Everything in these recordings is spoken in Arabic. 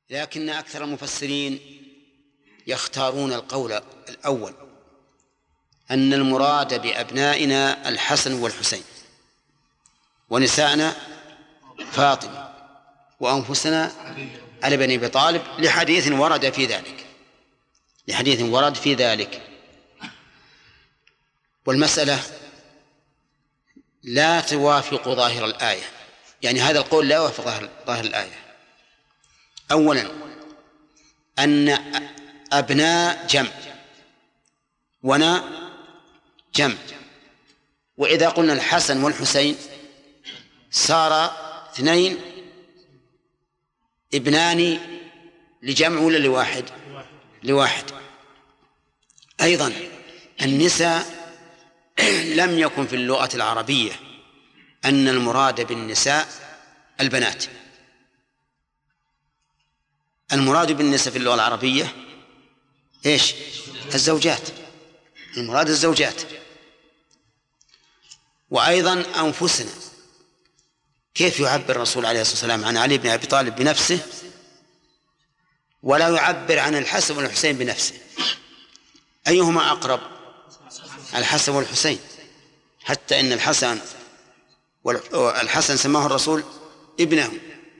لكن أكثر المفسرين يختارون القول الأول، أن المراد بأبنائنا الحسن والحسين، ونساءنا فاطمة، وأنفسنا علي بن أبي طالب، لحديث ورد في ذلك. والمسألة لا توافق ظاهر الآية، يعني هذا القول لا يوافق ظاهر الآية. أولا أن أبناء جمع ونا جمع، وإذا قلنا الحسن والحسين صار اثنين ابنان لجمع ولا لواحد. أيضا النساء لم يكن في اللغة العربية أن المراد بالنساء البنات. المراد بالنساء في اللغة العربية إيش؟ الزوجات، المراد الزوجات. وأيضا أنفسنا، كيف يعبر الرسول عليه الصلاة والسلام عن علي بن أبي طالب بنفسه ولا يعبر عن الحسن والحسين بنفسه؟ أيهما أقرب؟ الحسن والحسين، حتى إن الحسن سماه الرسول ابنه،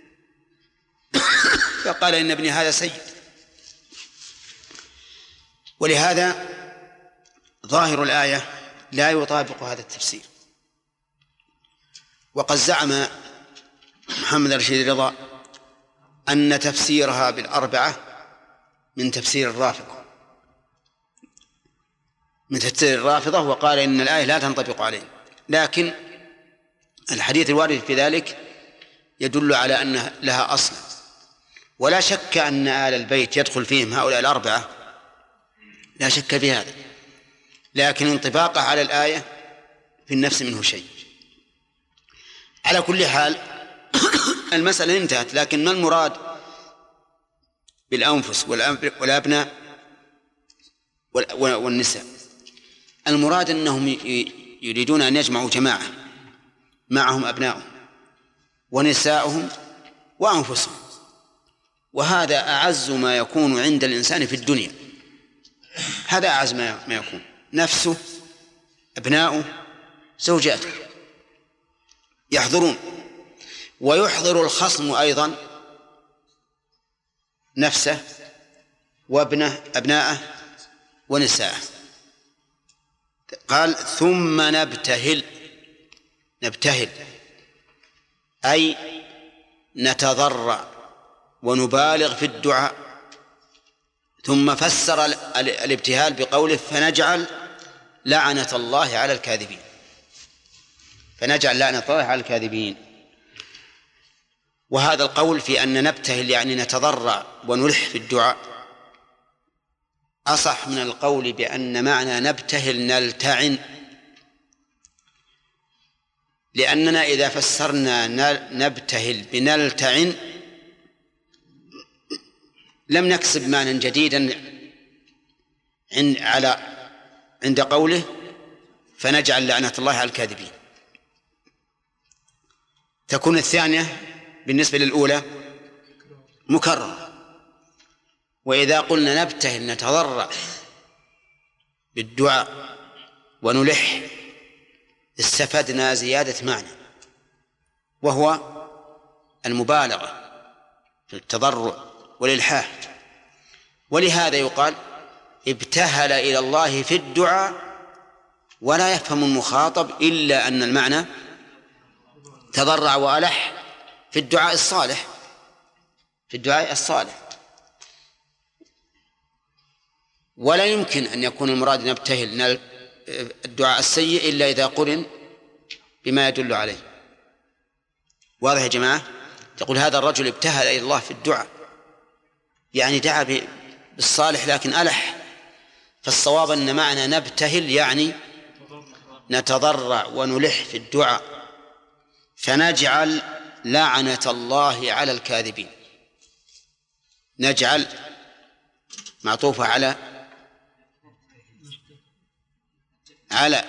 فقال إن ابني هذا سيد. ولهذا ظاهر الآية لا يطابق هذا التفسير. وقد زعم محمد رشيد رضا أن تفسيرها بالأربعة من تفسير الرافضة، وقال إن الآية لا تنطبق عليه. لكن الحديث الوارد في ذلك يدل على أن لها أصل، ولا شك أن آل البيت يدخل فيهم هؤلاء الأربعة، لا شك في هذا، لكن انطباقه على الآية في النفس منه شيء. على كل حال المسألة انتهت. لكن ما المراد بالأنفس والأبناء والنساء؟ المراد أنهم يريدون أن يجمعوا جماعة معهم أبنائهم ونساؤهم وأنفسهم، وهذا أعز ما يكون عند الإنسان في الدنيا. هذا أعز ما يكون، نفسه، أبناؤه، زوجاته يحضرون. ويحضر الخصم أيضا نفسه أبناءه ونساءه. قال ثم نبتهل أي نتضرع ونبالغ في الدعاء. ثم فسر الابتهال بقوله فنجعل لعنة الله على الكاذبين. وهذا القول في أن نبتهل يعني نتضرع ونلح في الدعاء أصح من القول بأن معنى نبتهل نلتعن، لأننا إذا فسرنا نبتهل بنلتعن لم نكسب معنى جديدا عند قوله فنجعل لعنة الله على الكاذبين. تكون الثانية بالنسبة للأولى مكررة. وإذا قلنا نبتهل نتضرع بالدعاء ونلح استفدنا زيادة معنى، وهو المبالغة في التضرع والإلحاح. ولهذا يقال ابتهل إلى الله في الدعاء، ولا يفهم المخاطب إلا أن المعنى تضرع وألح في الدعاء الصالح. ولا يمكن أن يكون المراد نبتهل الدعاء السيء إلا إذا قرن بما يدل عليه. واضح يا جماعة؟ تقول هذا الرجل ابتهل إلى الله في الدعاء، يعني دعا بالصالح لكن ألح. فالصواب أن معنى نبتهل يعني نتضرع ونلح في الدعاء، فنجعل لعنة الله على الكاذبين. نجعل معطوفة على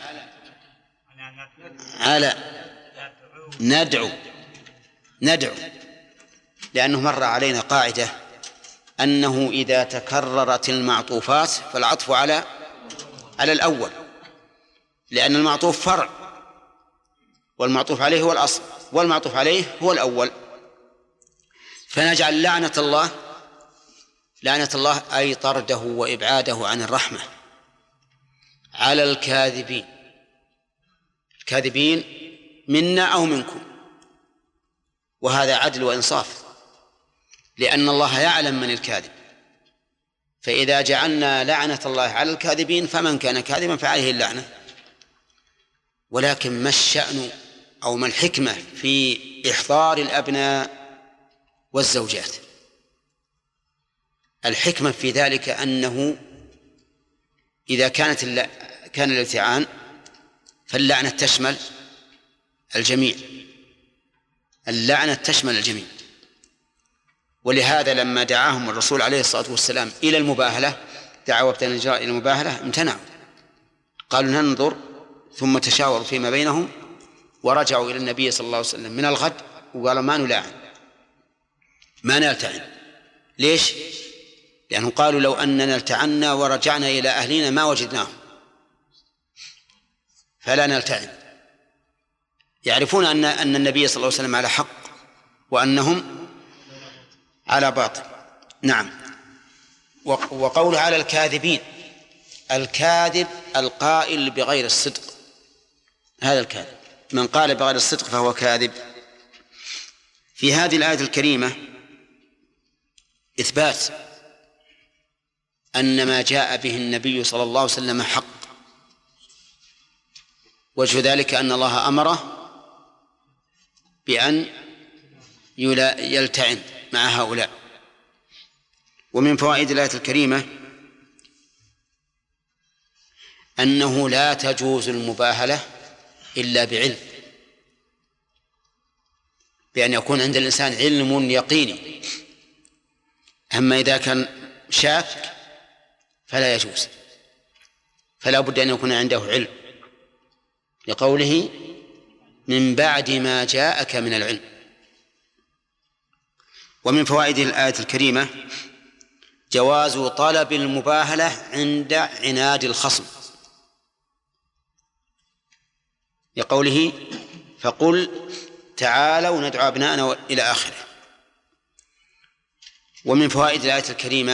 ندعو، لأنه مر علينا قاعدة أنه إذا تكررت المعطوفات فالعطف على الأول، لأن المعطوف فرع والمعطوف عليه هو الأصل والمعطوف عليه هو الأول. فنجعل لعنة الله أي طرده وإبعاده عن الرحمة على الكاذبين منا أو منكم، وهذا عدل وإنصاف، لأن الله يعلم من الكاذب، فإذا جعلنا لعنة الله على الكاذبين فمن كان كاذبا فعليه اللعنة. ولكن ما الشأن أو ما الحكمة في إحضار الأبناء والزوجات؟ الحكمة في ذلك أنه إذا كان الالتعان فاللعنة تشمل الجميع، اللعنة تشمل الجميع. ولهذا لما دعاهم الرسول عليه الصلاة والسلام إلى المباهلة، دعوا ابن النجار إلى المباهلة، امتنعوا، قالوا ننظر، ثم تشاوروا فيما بينهم ورجعوا إلى النبي صلى الله عليه وسلم من الغد وقالوا ما نلاعن، ما نلتعن. ليش؟ لأنهم قالوا لو أننا التعنا ورجعنا إلى أهلنا ما وجدناهم، فلا نلتعن. يعرفون أن النبي صلى الله عليه وسلم على حق وأنهم على باطل. نعم. وقوله على الكاذبين، الكاذب القائل بغير الصدق، هذا الكاذب، من قال بغير الصدق فهو كاذب. في هذه الآية الكريمة إثبات أن ما جاء به النبي صلى الله عليه وسلم حق. وجه ذلك أن الله أمره بأن يلتعن مع هؤلاء. ومن فوائد الآية الكريمة أنه لا تجوز المباهلة إلا بعلم، بأن يكون عند الإنسان علم يقيني. أما إذا كان شاك فلا يجوز، فلا بد أن يكون عنده علم، لقوله من بعد ما جاءك من العلم. ومن فوائد الآية الكريمة جواز طلب المباهلة عند عناد الخصم، لقوله فقل تعالوا ندعو أبناءنا إلى آخره. ومن فوائد الآية الكريمة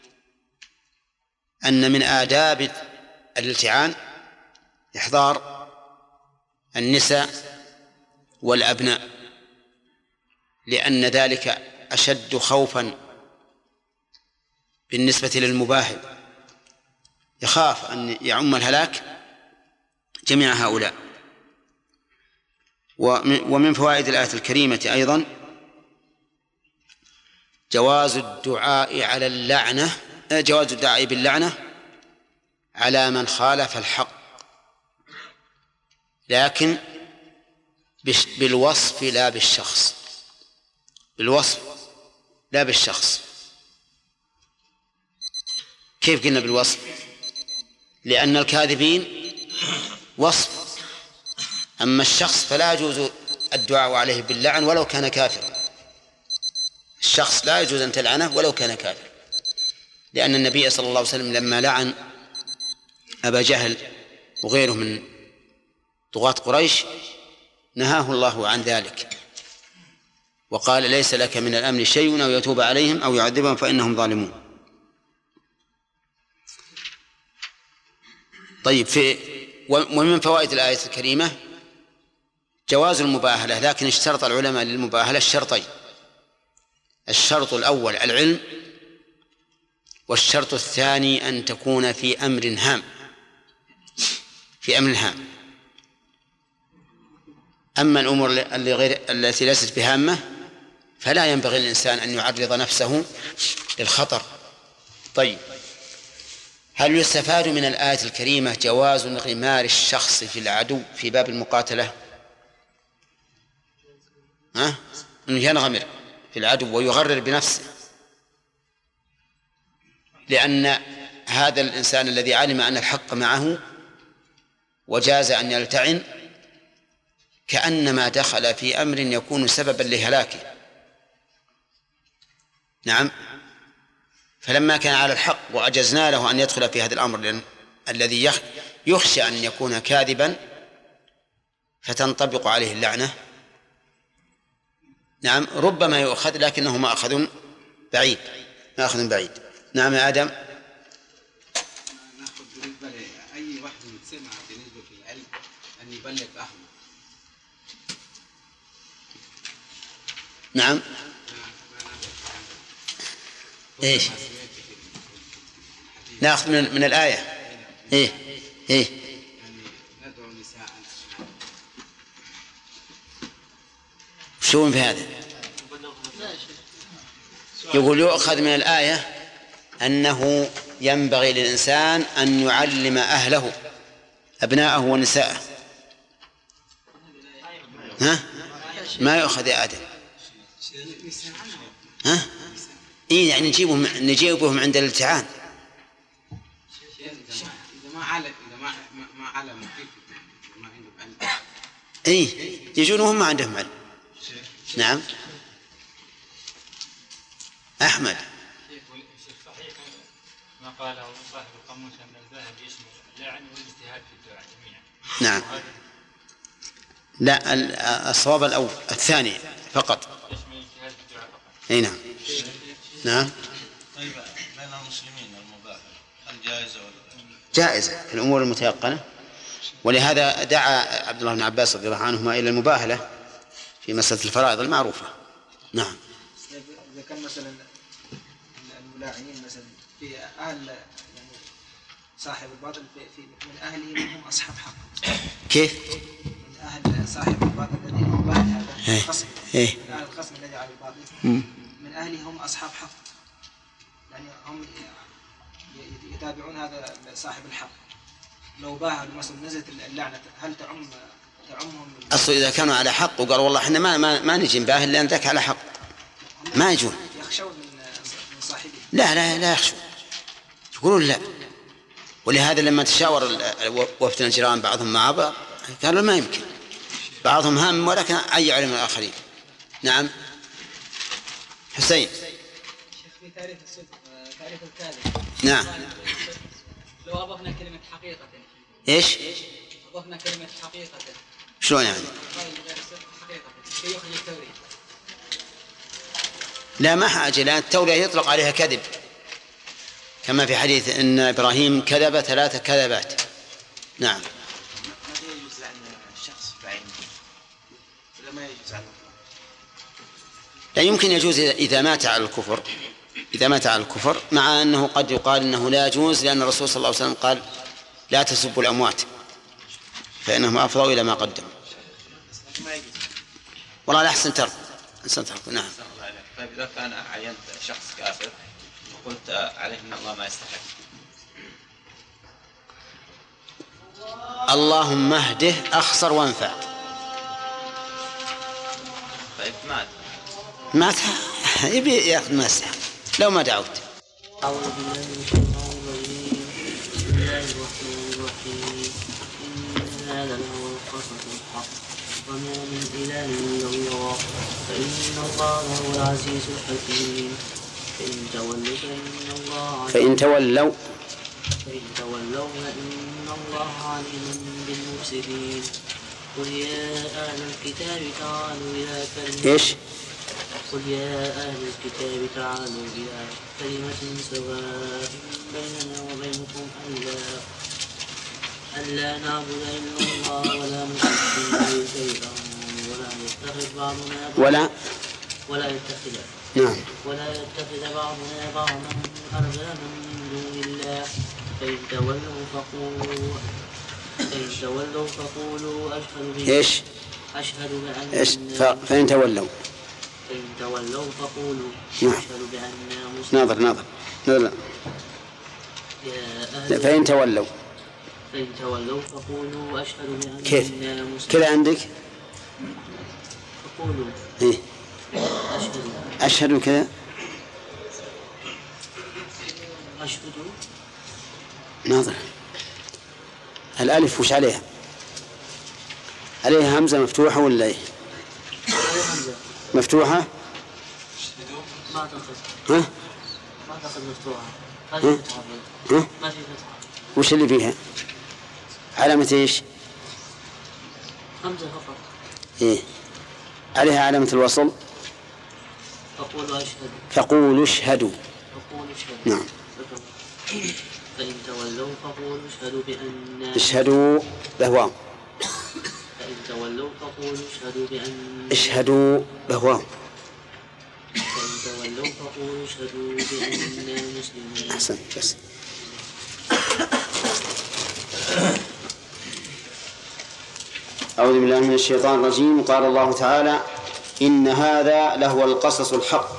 أن من آداب الالتعان إحضار النساء والأبناء، لأن ذلك أشد خوفا بالنسبة للمباهل، يخاف أن يعم الهلاك جميع هؤلاء. ومن فوائد الآية الكريمة أيضا جواز الدعاء باللعنة على من خالف الحق، لكن بالوصف لا بالشخص، بالوصف لا بالشخص. كيف قلنا بالوصف؟ لأن الكاذبين وصف، أما الشخص فلا يجوز الدعاء عليه باللعن ولو كان كافرا. الشخص لا يجوز أن تلعنه ولو كان كافر، لأن النبي صلى الله عليه وسلم لما لعن أبا جهل وغيره من طغاة قريش نهاه الله عن ذلك، وقال ليس لك من الأمر شيء أو يتوب عليهم أو يعذبهم فإنهم ظالمون. طيب، ومن فوائد الآية الكريمة جواز المباهلة، لكن اشترط العلماء للمباهلة الشرطين: الشرط الأول العلم، والشرط الثاني أن تكون في أمر هام، أما الأمور التي ليست بهامة فلا ينبغي للإنسان أن يعرض نفسه للخطر. طيب، هل يستفاد من الآية الكريمة جواز انغمار الشخص في العدو في باب المقاتلة؟ أنه ينغمر في العدو ويغرر بنفسه، لأن هذا الإنسان الذي علم أن الحق معه وجاز أن يلتعن كأنما دخل في أمر يكون سببا لهلاكه. نعم، فلما كان على الحق وأجزنا له أن يدخل في هذا الأمر الذي يخشى أن يكون كاذبا فتنطبق عليه اللعنة، نعم ربما يؤخذ، لكنه مأخذ بعيد. نعم يا آدم. ناخذ بالنسبة لأي واحد متسمع بالنسبة للعلم أن يبلغ أهله. نعم. ايش ناخذ من الآية؟ ايه يعني ندعو نساء شو في هذا؟ يقول يؤخذ من الآية أنه ينبغي للإنسان أن يعلم أهله أبناءه ونساءه. ها؟ ما يؤخذ يا آدم. ها؟ إيه يعني نجيبهم عند الامتحان. إذا ما علم كيف ما عندهم علم. إيه يجون وهم ما عندهم علم. نعم أحمد. صحيح ما قاله صاحب القاموس أن الذهب يشمل اللعن والاجتهاد في الدعاء جميعا. نعم لا الصواب الأول الثاني فقط. يشمل الاجتهاد في الدعاء فقط. أي نعم. نعم. طيب بين المسلمين المباحة هل جائزة ولا جائزة في الأمور المتيقنة، ولهذا دعا عبد الله بن عباس رضي الله عنهما إلى المباهلة في مسألة الفرائض المعروفة. نعم. إذا كان مثلا الملاعنين مثلا في أهل يعني صاحب الباطل من أهله هم أصحاب حق. كيف؟ من أهل صاحب الباطل الذي مباهل هذا الخصم. من أهل الخصم الذي على الباطل من أهله هم أصحاب حق، يعني هم يتابعون هذا صاحب الحق. لو باهلوا مثلا نزلت اللعنة هل تعمهم؟ أصل إذا كانوا على حق وقالوا والله إحنا ما نجي نباهل لأن ذاك على حق ما يجون. يخشون من صاحبه. لا يخشون، يقولون لا. ولهذا لما تشاور وفد الجيران بعضهم مع بعض قالوا ما يمكن، بعضهم هام ولكن أي علم الآخرين. نعم حسين. شيخ في تعريف الصدق تعريف الكاذب. نعم. لو أضفنا كلمة حقيقة. إيش؟ أضفنا كلمة حقيقة. شلون يعني؟ لا ما حاجة، لأن التورية يطلق عليها كذب، كما في حديث إن إبراهيم كذب 3 كذبات. نعم. ماذا يجوز عن الشخص بعينه ولا ما يجوز عنه؟ لا يمكن يجوز إذا مات على الكفر، إذا مات على الكفر، مع أنه قد يقال أنه لا يجوز، لأن الرسول صلى الله عليه وسلم قال لا تسبوا الأموات فإنهم أفضوا إلى ما قدموا. والله لا أحسن ترك. نعم. طيب إذا كان عينت شخص كافر وقلت عليه إن الله ما يستحق، اللهم اهده أخسر وانفع. طيب مات يبي يأخذ ما يستحق لو ما دعوت. أعوذ بالله من الشيطان الرجيم. بسم الله الرحمن الرحيم. إن هذا لهو القصص الحق وما من إله إلا الله فإن الله هو العزيز الحكيم. فإن تولوا فإن الله عليم بالمفسدين. قل يا أهل الكتاب تعالوا إلى كلمة كلمة سواء بيننا وبينكم ألا نعبد إلا الله ولا نشرك به شيئا ولا يتخذ بعضنا بعضا أربابا من دون الله. فإن تولوا فقولوا أشهد بأننا مسلمون. ناظر فإن تولوا فقولوا أشهد بأننا كيف مسلمون. كذا عندك؟ فقولوا أشهد كذا. ناظر الألف وش عليها؟ عليها همزة مفتوحة ولا إيه؟ همزة مفتوحة؟ ما تنقص. ما أعتقد مفتوحة. ما في فتحة. ما في فتحة. وش اللي فيها؟ علامة إيش؟ همزة فقط. إيه عليها علامة الوصل. فقولوا أشهد. فقولوا اشهدوا. فقولوا اشهدوا. نعم. فإن تولوا فقولوا اشهدوا بأننا. اشهدوا بهوام. فإن تولوا فقولوا اشهدوا بأننا. اشهدوا بهوام. فإن تولوا فقولوا اشهدوا بأننا مسلمون. أحسن بس. أعوذ بالله من الشيطان الرجيم. قال الله تعالى: إن هذا لهو القصص الحق.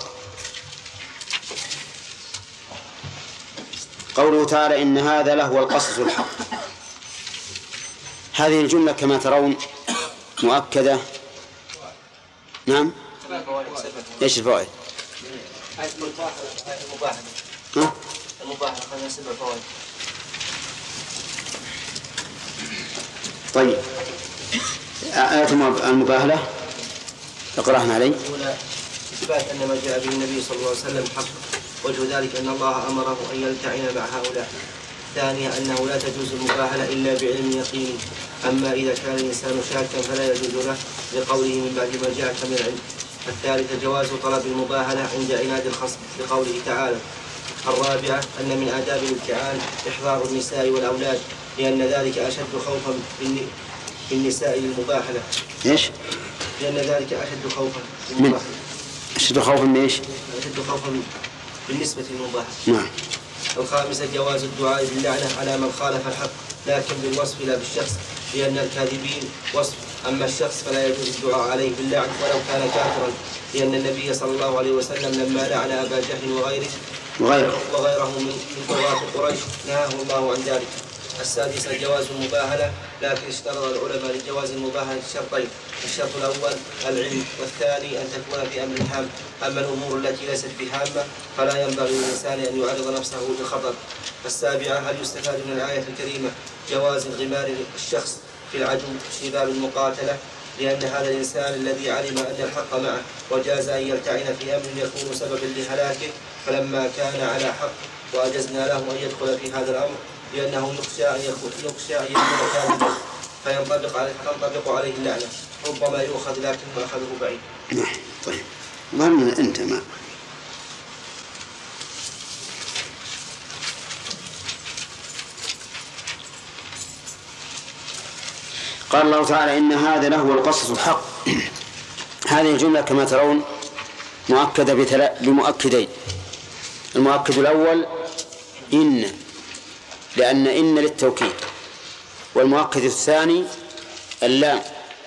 قوله تعالى: إن هذا لهو القصص الحق، هذه الجملة كما ترون مؤكدة. نعم. إيش الفوائد؟ المباحث خلينا 7 فوائد. طيب آية المباهلة اقرأنا علي. الأولى إثبات أن ما جاء به النبي صلى الله عليه وسلم حق، وجه ذلك أن الله أمره أن يلتعن مع هؤلاء. الثانية أنه لا تجوز المباهلة إلا بعلم يقيني، أما إذا كان الإنسان شاكا فلا يجوز له لقوله من بعد ما جاءك من العلم. الثالثة جواز طلب المباهلة عند عناد الخصم لقوله تعالى. الرابعة أن من آداب الامتحان إحضار النساء والأولاد، لأن ذلك أشد خوفا بالنساء للمباهلة. إيش؟ لأن ذلك أشد خوفا بالمباهلة. أشد خوفا من إيش؟ أشد خوفا بالنسبة للمباهلة. نعم. الخامسة جواز الدعاء باللعنة على من خالف الحق، لكن بالوصف لا بالشخص، لأن الكاذبين وصف، أما الشخص فلا يجوز الدعاء عليه باللعن ولو كان كافرا، لأن النبي صلى الله عليه وسلم لما لعن أبا جهل وغيره من طغاة قريش نهاه الله عن ذلك. السادسة جواز المباهلة، لكن اشترط العلماء لجواز المباهلة شرطين: الشرط الأول العلم، والثاني أن تكون بأمر هام. أما الأمور التي ليست بهامة فلا ينبغي للإنسان أن يعرض نفسه للخطر. السابعة هل يستفاد من الآية الكريمة جواز انغمار الشخص في العدو في باب المقاتلة، لأن هذا الإنسان الذي علم أن الحق معه وجاز أن يلتعن في أمر يكون سببا لهلاكه، فلما كان على حق وأجزنا له أن يدخل في هذا الأمر، لأنه يخشى أن يكون كاذبا فينطبق عليه اللعنة، ربما يؤخذ لكن أخذه بعيد. نعم. طيب ظن أنت ما قال الله تعالى: إن هذا لهو القصص الحق. هذه الجملة كما ترون مؤكدة بمؤكدين. المؤكد الأول إن، لأن إن للتوكيد، والمؤكد الثاني اللام،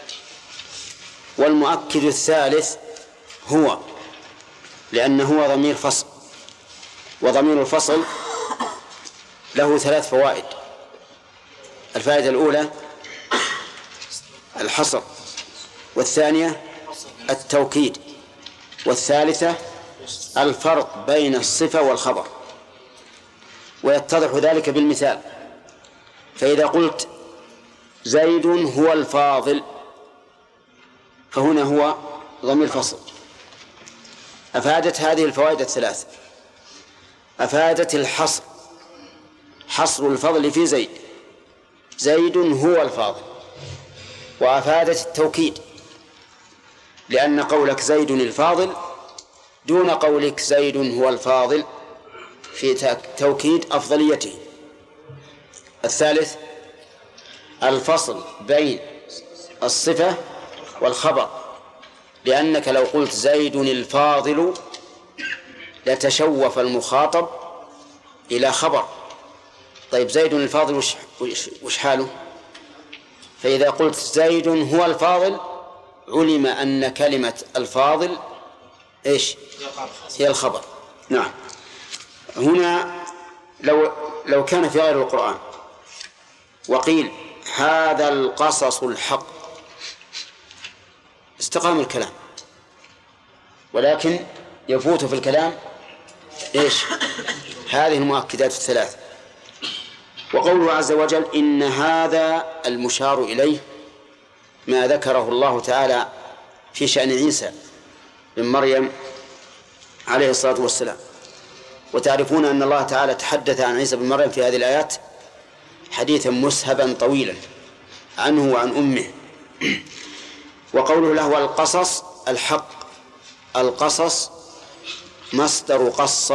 والمؤكد الثالث هو، لأنه هو ضمير فصل، وضمير الفصل له 3 فوائد. الفائدة الأولى الحصر، والثانية التوكيد، والثالثة الفرق بين الصفة والخبر. ويتضح ذلك بالمثال. فإذا قلت زيد هو الفاضل، فهنا هو ضمير فصل. أفادت هذه الفوائد 3: أفادت الحصر، حصر الفضل في زيد، زيد هو الفاضل. وأفادت التوكيد، لأن قولك زيد الفاضل دون قولك زيد هو الفاضل في توكيد أفضليته. الثالث الفصل بين الصفة والخبر، لأنك لو قلت زيد الفاضل لتشوف المخاطب إلى خبر. طيب زيد الفاضل وش حاله؟ فإذا قلت زيد هو الفاضل علم أن كلمة الفاضل إيش؟ هي الخبر. نعم. هنا لو كان في غير القرآن وقيل هذا القصص الحق استقام الكلام، ولكن يفوت في الكلام إيش؟ هذه المؤكدات 3. وقوله عز وجل إن هذا المشار إليه ما ذكره الله تعالى في شأن عيسى بن مريم عليه الصلاة والسلام، وتعرفون أن الله تعالى تحدث عن عيسى بن مريم في هذه الآيات حديثا مسهبا طويلا عنه وعن أمه. وقوله له القصص الحق، القصص مصدر قص،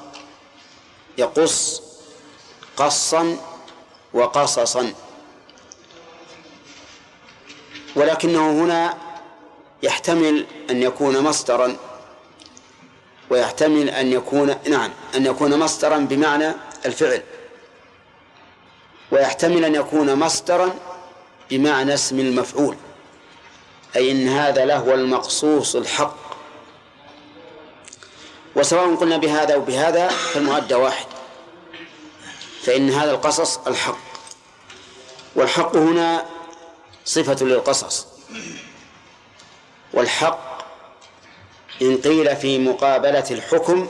يقص قصا وقصصا، ولكنه هنا يحتمل أن يكون مصدرا، ويحتمل أن يكون مصدرا بمعنى الفعل، ويحتمل أن يكون مصدرا بمعنى اسم المفعول، أي إن هذا لهو المقصوص الحق. وسواء قلنا بهذا وبهذا فالمؤدى واحد، فإن هذا القصص الحق، والحق هنا صفة للقصص. والحق إن قيل في مقابلة الحكم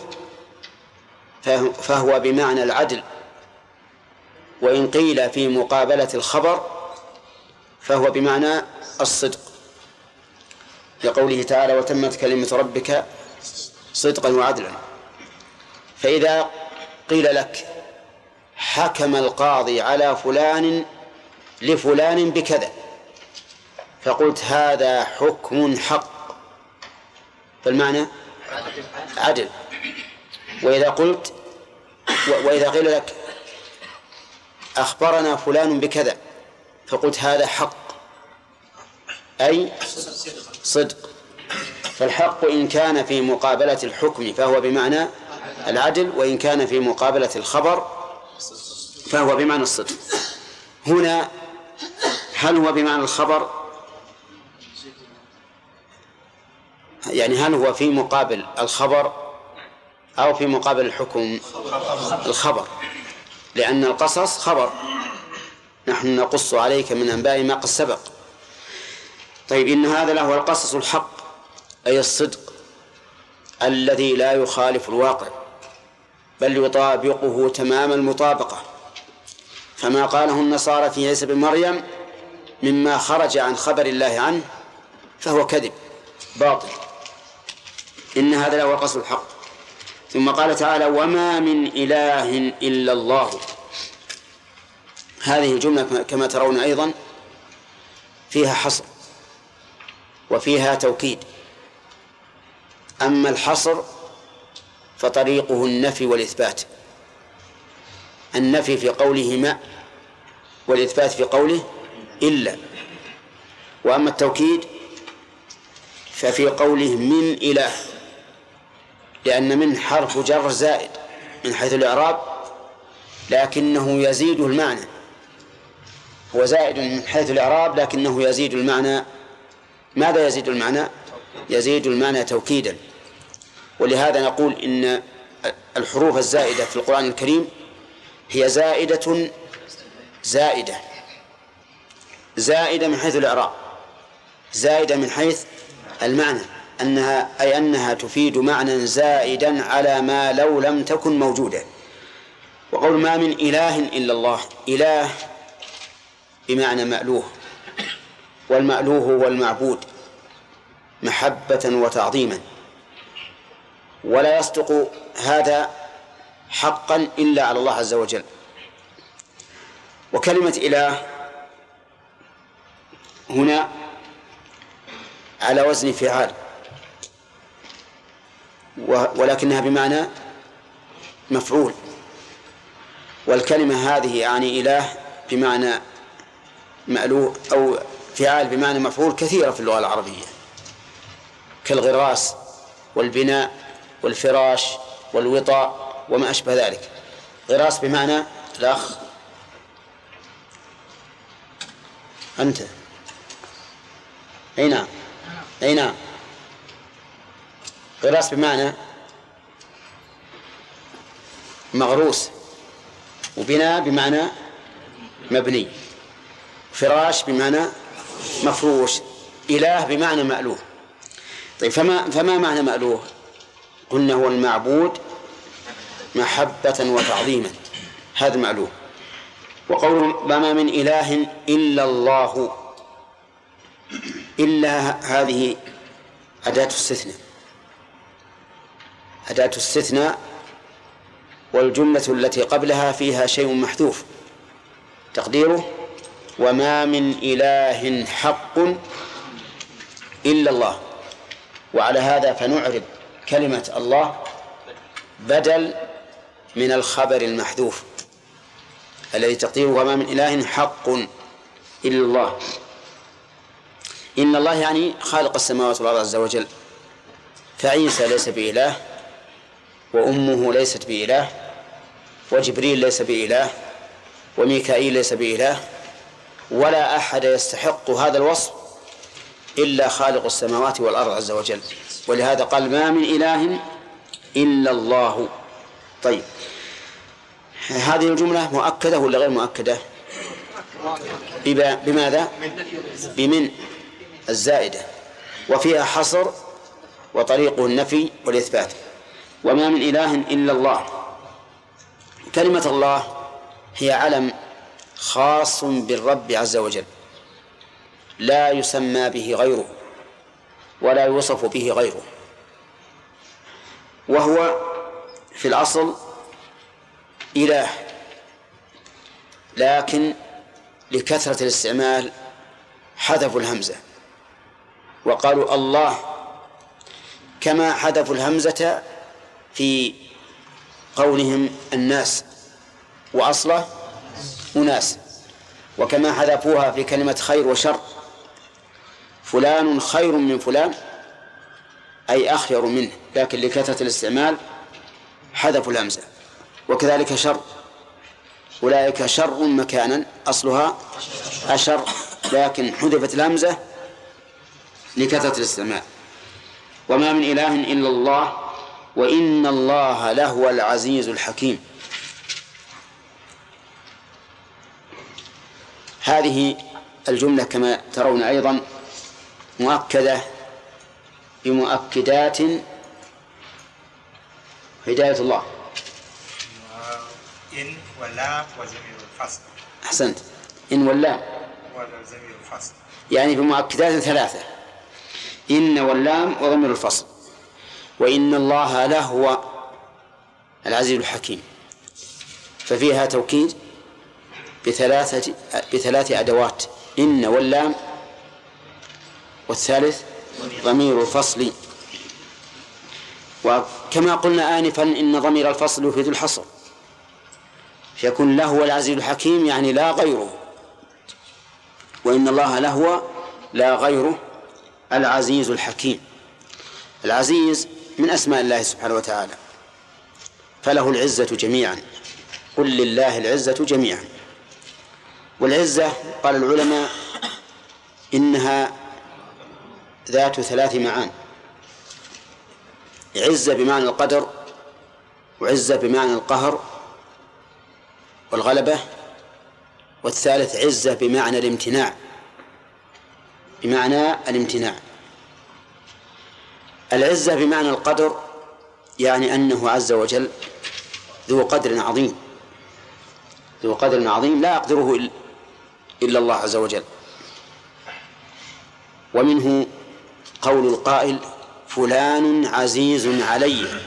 فهو بمعنى العدل، وإن قيل في مقابلة الخبر فهو بمعنى الصدق، لقوله تعالى وتمت كلمة ربك صدقا وعدلا. فإذا قيل لك حكم القاضي على فلان لفلان بكذا، فقلت هذا حكم حق، فالمعنى عدل. وإذا قيل لك أخبرنا فلان بكذا، فقلت هذا حق أي صدق. فالحق إن كان في مقابلة الحكم فهو بمعنى العدل، وإن كان في مقابلة الخبر فهو بمعنى الصدق. هنا هل هو بمعنى الخبر؟ يعني هل هو في مقابل الخبر أو في مقابل الحكم؟ الخبر، لأن القصص خبر، نحن نقص عليك من أنباء ما قد سبق. طيب إن هذا له القصص الحق أي الصدق الذي لا يخالف الواقع بل يطابقه تمام المطابقة، فما قاله النصارى في عيسى بن مريم مما خرج عن خبر الله عنه فهو كذب باطل. إن هذا له القصص الحق. ثم قال تعالى وما من إله إلا الله. هذه الجملة كما ترون أيضا فيها حصر وفيها توكيد. أما الحصر فطريقه النفي والإثبات، النفي في قوله ما، والإثبات في قوله إلا. وأما التوكيد ففي قوله من إله، لأن من حرف جر زائد من حيث الإعراب، لكنه يزيد المعنى، هو زائد من حيث الإعراب لكنه يزيد المعنى. ماذا يزيد المعنى؟ يزيد المعنى توكيدا. ولهذا نقول إن الحروف الزائدة في القرآن الكريم هي زائدة من حيث الإعراب، زائدة من حيث المعنى، أنها تفيد معنى زائدا على ما لو لم تكن موجودة. وقول ما من إله إلا الله، إله بمعنى مألوه، والمألوه هو المعبود محبة وتعظيما، ولا يصدق هذا حقا إلا على الله عز وجل. وكلمة إله هنا على وزن فعال، ولكنها بمعنى مفعول، والكلمة هذه يعني إله بمعنى مألوه أو فعال بمعنى مفعول كثيرة في اللغة العربية، كالغراس والبناء والفراش والوطاء وما أشبه ذلك. غراس بمعنى الأخ أنت، أي نعم. غراس بمعنى مغروس، وبناء بمعنى مبني، فراش بمعنى مفروش، إله بمعنى مألوه. طيب فما معنى مألوه؟ قلنا هو المعبود محبة وتعظيما، هذا مألوه. وقول ما من إله إلا الله، إلا هذه أداة استثناء والجملة التي قبلها فيها شيء محذوف تقديره وما من إله حق إلا الله. وعلى هذا فنعرب كلمة الله بدل من الخبر المحذوف الذي تقديره وما من إله حق إلا الله. إن الله يعني خالق السماوات والأرض عز وجل، فعيسى ليس بإله، وأمه ليست بإله، وجبريل ليس بإله، وميكائيل ليس بإله، ولا أحد يستحق هذا الوصف إلا خالق السماوات والأرض عز وجل. ولهذا قال ما من إله إلا الله. طيب، هذه الجملة مؤكدة ولا غير مؤكدة؟ بماذا؟ بمن الزائدة، وفيها حصر وطريقه النفي والإثبات. وما من إله إلا الله. كلمة الله هي علم خاص بالرب عز وجل، لا يسمى به غيره ولا يوصف به غيره، وهو في الأصل إله، لكن لكثرة الاستعمال حذفوا الهمزة وقالوا الله، كما حذفوا الهمزة في قولهم الناس وأصله أناس، وكما حذفوها في كلمة خير وشر، فلان خير من فلان أي أخير منه، لكن لكثرة الاستعمال حذفوا الهمزة. وكذلك شر، أولئك شر مكانا أصلها أشر، لكن حذفت الهمزة لكثرة الاستعمال. وما من إله إلا الله وإن الله لهو العزيز الحكيم. هذه الجملة كما ترون أيضا مؤكدة بمؤكدات هداية الله. إن واللام وزمير الفصل. أحسنت، إن واللام وزمير الفصل، يعني بمؤكدات ثلاثة: إن واللام وضمير الفصل. وإن الله لهو العزيز الحكيم، ففيها توكيد بثلاث أدوات: إن واللام، والثالث ضمير الفصل. وكما قلنا آنفا إن ضمير الفصل يفيد الحصر، فيكون لهو العزيز الحكيم يعني لا غيره، وإن الله لهو لا غيره العزيز الحكيم. العزيز من أسماء الله سبحانه وتعالى، فله العزة جميعا، قل لله العزة جميعا. والعزة قال العلماء إنها ذات ثلاث معان: عزة بمعنى القدر، وعزة بمعنى القهر والغلبة، والثالث عزة بمعنى الامتناع، العزة بمعنى القدر يعني أنه عز وجل ذو قدر عظيم لا يقدره إلا الله عز وجل. ومنه قول القائل فلان عزيز علي،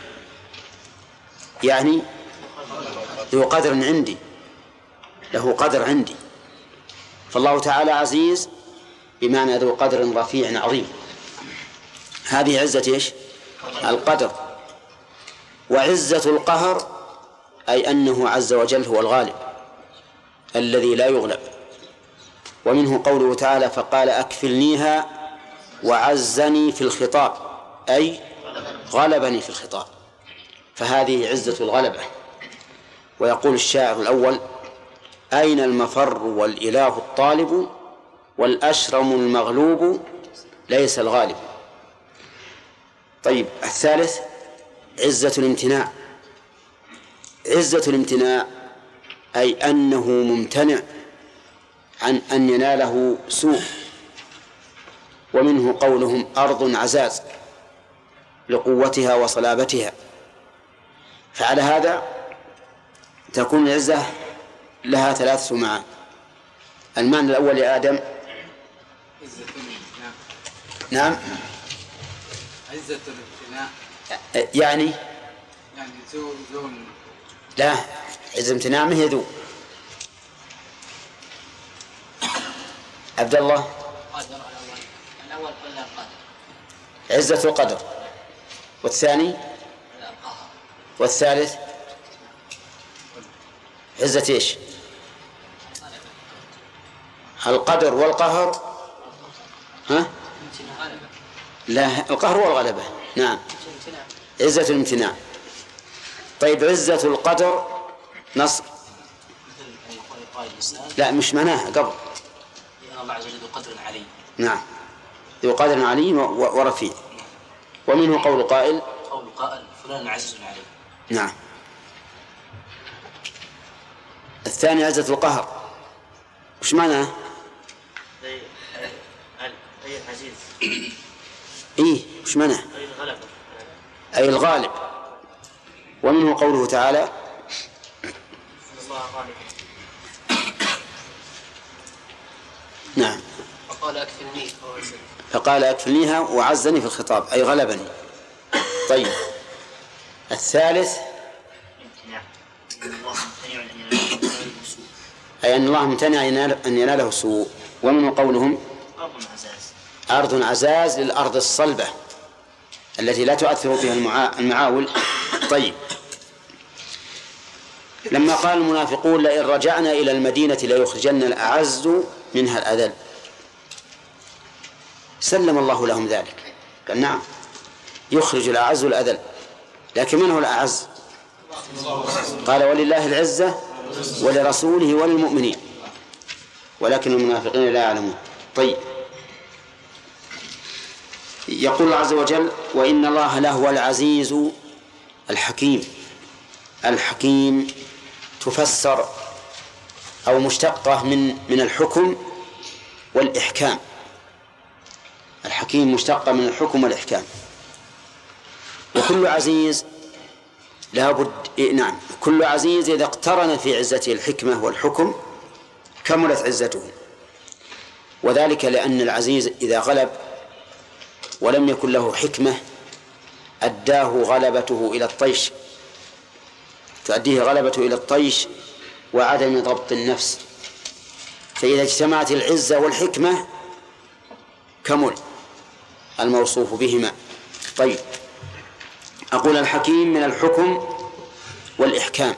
يعني ذو قدر عندي، له قدر عندي. فالله تعالى عزيز بمعنى ذو قدر رفيع عظيم. هذه عزة إيش؟ القدر. وعزة القهر أي أنه عز وجل هو الغالب الذي لا يغلب. ومنه قوله تعالى فقال أكفلنيها وعزني في الخطاب، أي غلبني في الخطاب، فهذه عزة الغلبة. ويقول الشاعر الأول أين المفر والإله الطالب والأشرم المغلوب ليس الغالب. طيب، الثالث عزة الامتناع. عزة الامتناع أي أنه ممتنع عن أن يناله سوء. ومنه قولهم أرض عزاز لقوتها وصلابتها. فعلى هذا تكون العزة لها ثلاثة معاني. المعنى الأول يا آدم. عزة الامتناع. نعم. عزة الامتناع يعني لا، عزة امتناع ما هي ذو. عبد الله. قادر الأول قلنا القادر. عزة القدر. والثاني القهر. والثالث عزة ايش؟ القدر والقهر. ها؟ لا، القهر والغلبة. نعم، عزة الامتناع. طيب عزة القدر نص. لا، مش معناها قبل. الله عز وجل ذو قدر علي. نعم، ذو قدر علي ورفيع. ومنه قول قائل فلان عزيز علي. نعم. الثاني عزة القهر، وش معناه؟ أي عزيز. إيه، وش معناه؟ أي الغلبة. أي الغالب. ومنه قوله تعالى الله غالب. نعم، فقال أكفلنيها وعزني في الخطاب، أي غلبني. طيب الثالث أي أن الله امتنع أن يناله سوء. ومنه قولهم أرض عزاز للأرض الصلبة التي لا تؤثر فيها المعاول. طيب لما قال المنافقون لئن رجعنا إلى المدينة ليخرجن الأعز منها الأذل، سلم الله لهم ذلك، قال نعم يخرج الأعز الأذل، لكن من هو الأعز؟ قال ولله العزة ولرسوله وللمؤمنين ولكن المنافقين لا يعلمون. طيب يقول الله عز وجل وإن الله لهو العزيز الحكيم. الحكيم تفسر أو مشتقة من الحكم والإحكام. الحكيم مشتقة من الحكم والإحكام. وكل عزيز لابد نعم كل عزيز إذا اقترن في عزته الحكمة والحكم كملت عزته، وذلك لأن العزيز إذا غلب ولم يكن له حكمة أداه غلبته إلى الطيش، تؤديه غلبته إلى الطيش وعدم ضبط النفس. فإذا اجتمعت العزة والحكمة كمل الموصوف بهما. طيب أقول الحكيم من الحكم والإحكام،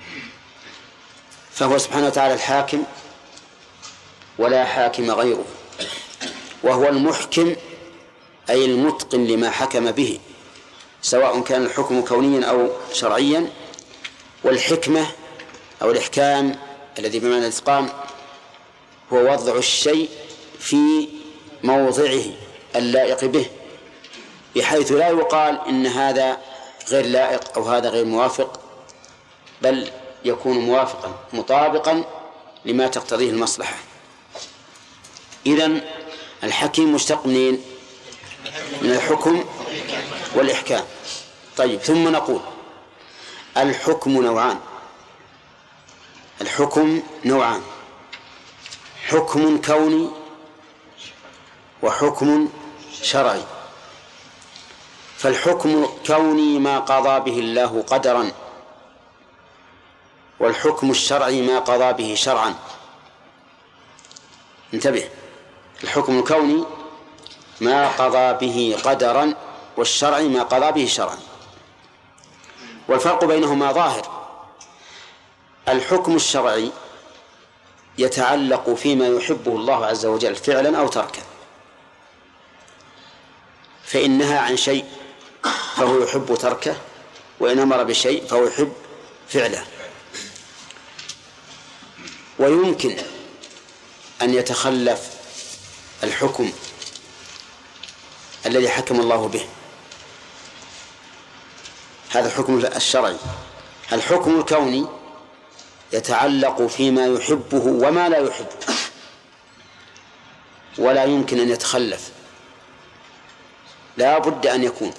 فهو سبحانه وتعالى الحاكم ولا حاكم غيره، وهو المحكم أي المتقن لما حكم به، سواء كان الحكم كونيا أو شرعيا. والحكمة أو الإحكام الذي بمعنى الإتقان هو وضع الشيء في موضعه اللائق به، بحيث لا يقال إن هذا غير لائق أو هذا غير موافق، بل يكون موافقا مطابقا لما تقتضيه المصلحة. إذن الحكيم مشتق من الحكم والإحكام. طيب ثم نقول الحكم نوعان. الحكم نوعان، حكم كوني وحكم شرعي. فالحكم الكوني ما قضى به الله قدرا، والحكم الشرعي ما قضى به شرعا. انتبه، الحكم الكوني ما قضى به قدرا، والشرعي ما قضى به شرعا، والفرق بينهما ظاهر. الحكم الشرعي يتعلق فيما يحبه الله عز وجل فعلا أو تركا، فإن نهى عن شيء فهو يحب تركه، وإن أمر بشيء فهو يحب فعله. ويمكن أن يتخلف الحكم الذي حكم الله به، هذا الحكم الشرعي. الحكم الكوني يتعلق فيما يحبه وما لا يحبه، ولا يمكن أن يتخلف، لا بد أن يكون.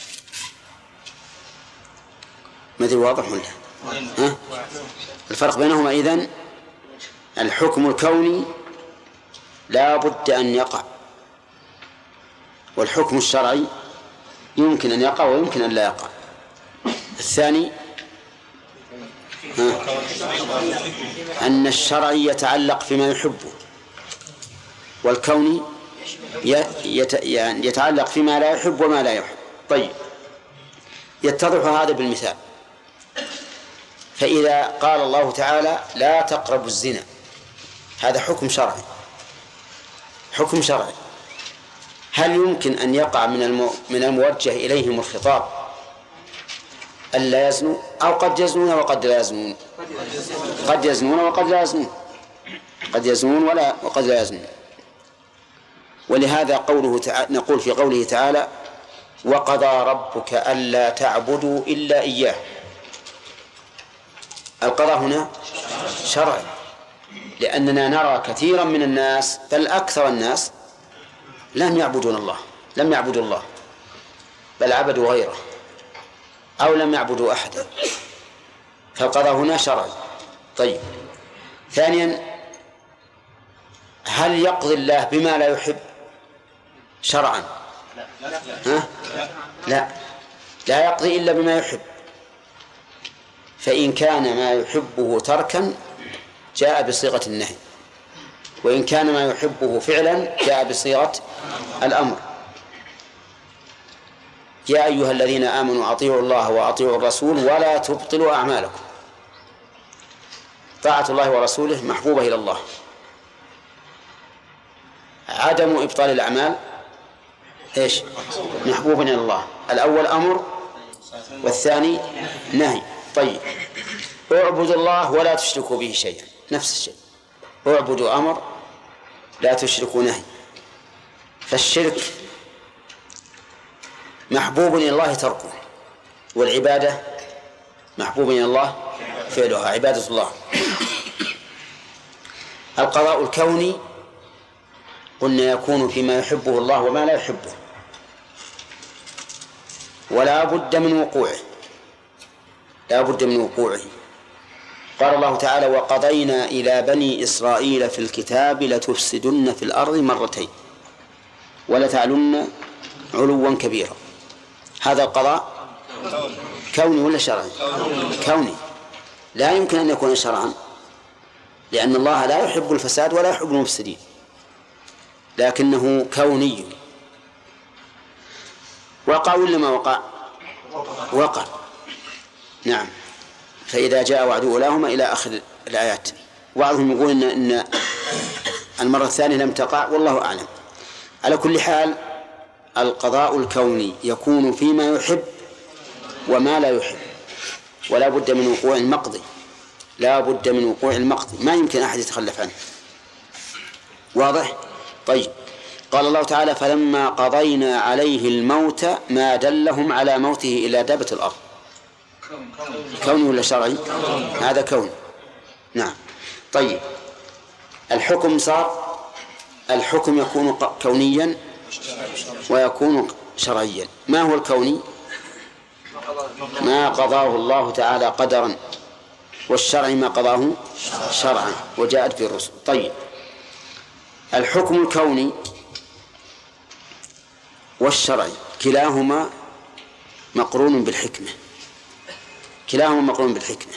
مثل واضح ولا ها؟ الفرق بينهما إذن الحكم الكوني لا بد أن يقع، والحكم الشرعي يمكن أن يقع ويمكن أن لا يقع. الثاني أن الشرعي يتعلق فيما يحبه، والكوني يتعلق فيما لا يحب وما لا يحب. طيب، يتضح هذا بالمثال. فإذا قال الله تعالى لا تقربوا الزنا، هذا حكم شرعي، حكم شرعي. هل يمكن أن يقع من الموجه إليهم الخطاب ألا يزنوا، أو قد يزنون وقد لا يزنون؟ قد يزنون وقد لا يزنون، قد يزنون وقد لا يزنون. ولهذا نقول في قوله تعالى وقضى ربك ألا تعبدوا إلا إياه. القضاء هنا شرعي، لأننا نرى كثيرا من الناس بل أكثر الناس لم يعبدوا الله، بل عبدوا غيره أو لم يعبدوا أحدا، فالقضاء هنا شرعي. طيب، ثانيا، هل يقضي الله بما لا يحب شرعا؟ لا يقضي إلا بما يحب. فإن كان ما يحبه تركا جاء بصيغة النهي، وإن كان ما يحبه فعلا جاء بصيغة الأمر. يا أيها الذين آمنوا أطيعوا الله وأطيعوا الرسول ولا تبطلوا أعمالكم. طاعة الله ورسوله محبوبة إلى الله، عدم إبطال الأعمال إيش؟ محبوب إلى الله. الأول أمر والثاني نهي. طيب، اعبدوا الله ولا تشركوا به شيئا، نفس الشيء، اعبدوا أمر لا تشركوا نهي. فالشرك محبوب إلى الله تركه، والعبادة محبوب إلى الله فعلها، عبادة الله. القضاء الكوني قلنا يكون فيما يحبه الله وما لا يحبه، ولا بد من وقوعه، لا بد من وقوعه. قال الله تعالى وقضينا إلى بني إسرائيل في الكتاب لتفسدن في الأرض مرتين ولتعلن علوا كبيرا. هذا القضاء كوني ولا شرعي؟ كوني. لا يمكن أن يكون شرعا، لأن الله لا يحب الفساد ولا يحب المفسدين، لكنه كوني. وقع ولا ما وقع؟ وقع، نعم. فإذا جاء وعد أولاهما إلى آخر الآيات. بعضهم يقول إن المرة الثانية لم تقع، والله أعلم. على كل حال، القضاء الكوني يكون فيما يحب وما لا يحب، ولا بد من وقوع المقضي، لا بد من وقوع المقضي، ما يمكن أحد يتخلف عنه. واضح؟ طيب، قال الله تعالى فلما قضينا عليه الموت ما دلهم على موته إلا دابة الأرض. كوني ولا شرعي؟ هذا كوني، نعم. طيب، الحكم صار، الحكم يكون كونيا ويكون شرعيا. ما هو الكوني؟ ما قضاه الله تعالى قدرا، والشرعي ما قضاه شرعا وجاءت في الرسل. طيب، الحكم الكوني والشرعي كلاهما مقرون بالحكمة، كلاهما مقرون بالحكمة،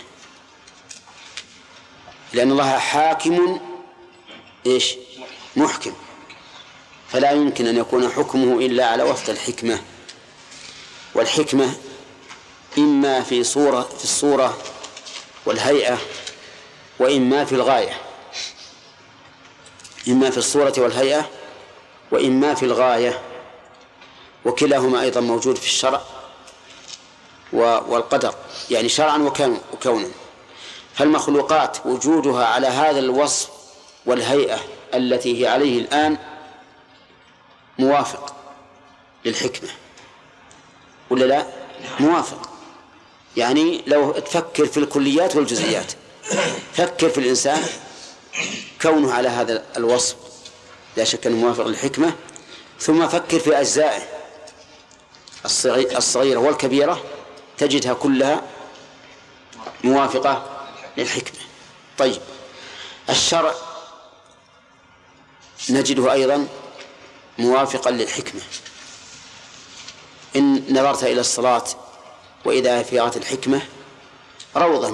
لأن الله حاكم إيش؟ محكم، فلا يمكن أن يكون حكمه إلا على وفق الحكمة. والحكمة إما في الصورة والهيئة، وإما في الغاية، إما في الصورة والهيئة وإما في الغاية، وكلاهما أيضا موجود في الشرع والقدر، يعني شرعا وكونا. فالمخلوقات وجودها على هذا الوصف والهيئة التي هي عليه الآن موافق للحكمة ولا لا؟ موافق. يعني لو تفكر في الكليات والجزئيات، فكر في الإنسان كونه على هذا الوصف لا شك أنه موافق للحكمة، ثم فكر في أجزائه الصغيرة والكبيرة تجدها كلها موافقة للحكمة. طيب، الشرع نجده أيضا موافقا للحكمة. إن نظرت إلى الصلاة وإذا فيها الحكمة روضة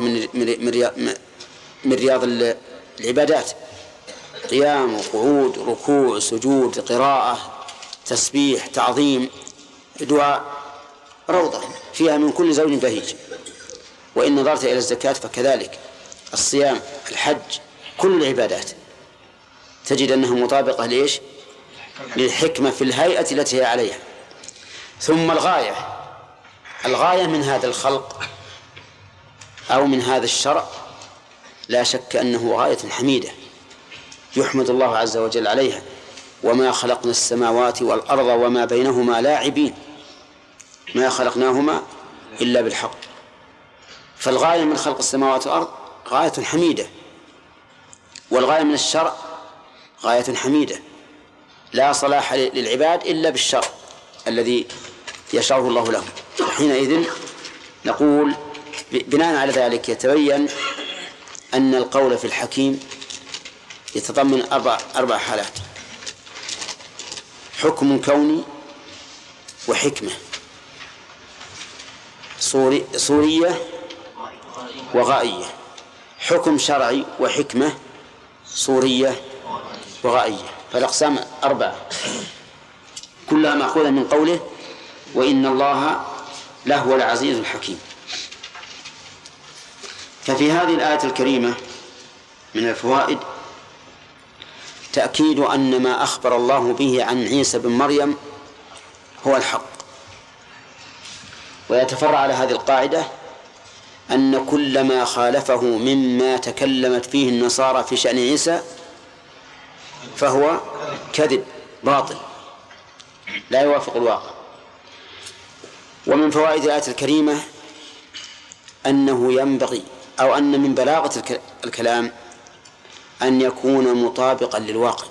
من رياض العبادات، قيام وقعود ركوع سجود قراءة تسبيح تعظيم دعاء، روضة فيها من كل زوج بهيج. وإن نظرت إلى الزكاة فكذلك، الصيام الحج كل العبادات تجد أنها مطابقة لإيش؟ للحكمة في الهيئة التي هي عليها. ثم الغاية من هذا الخلق أو من هذا الشرع لا شك أنه غاية حميدة يحمد الله عز وجل عليها. وما خلقنا السماوات والأرض وما بينهما لاعبين، ما خلقناهما إلا بالحق. فالغاية من خلق السماوات والأرض غاية حميدة، والغاية من الشرع غاية حميدة. لا صلاح للعباد إلا بالشرع الذي يشرعه الله لهم. وحينئذ نقول بناء على ذلك يتبين أن القول في الحكيم يتضمن أربع حالات: حكم كوني وحكمة صورية وغائية، حكم شرعي وحكمة صورية وغائية. فالأقسام 4 كلها مأخوذة من قوله وإن الله لهو العزيز الحكيم. ففي هذه الآية الكريمة من الفوائد تأكيد أن ما أخبر الله به عن عيسى بن مريم هو الحق. ويتفرع على هذه القاعدة أن كل ما خالفه مما تكلمت فيه النصارى في شأن عيسى فهو كذب باطل لا يوافق الواقع. ومن فوائد الآية الكريمة أنه ينبغي أو أن من بلاغة الكلام أن يكون مطابقا للواقع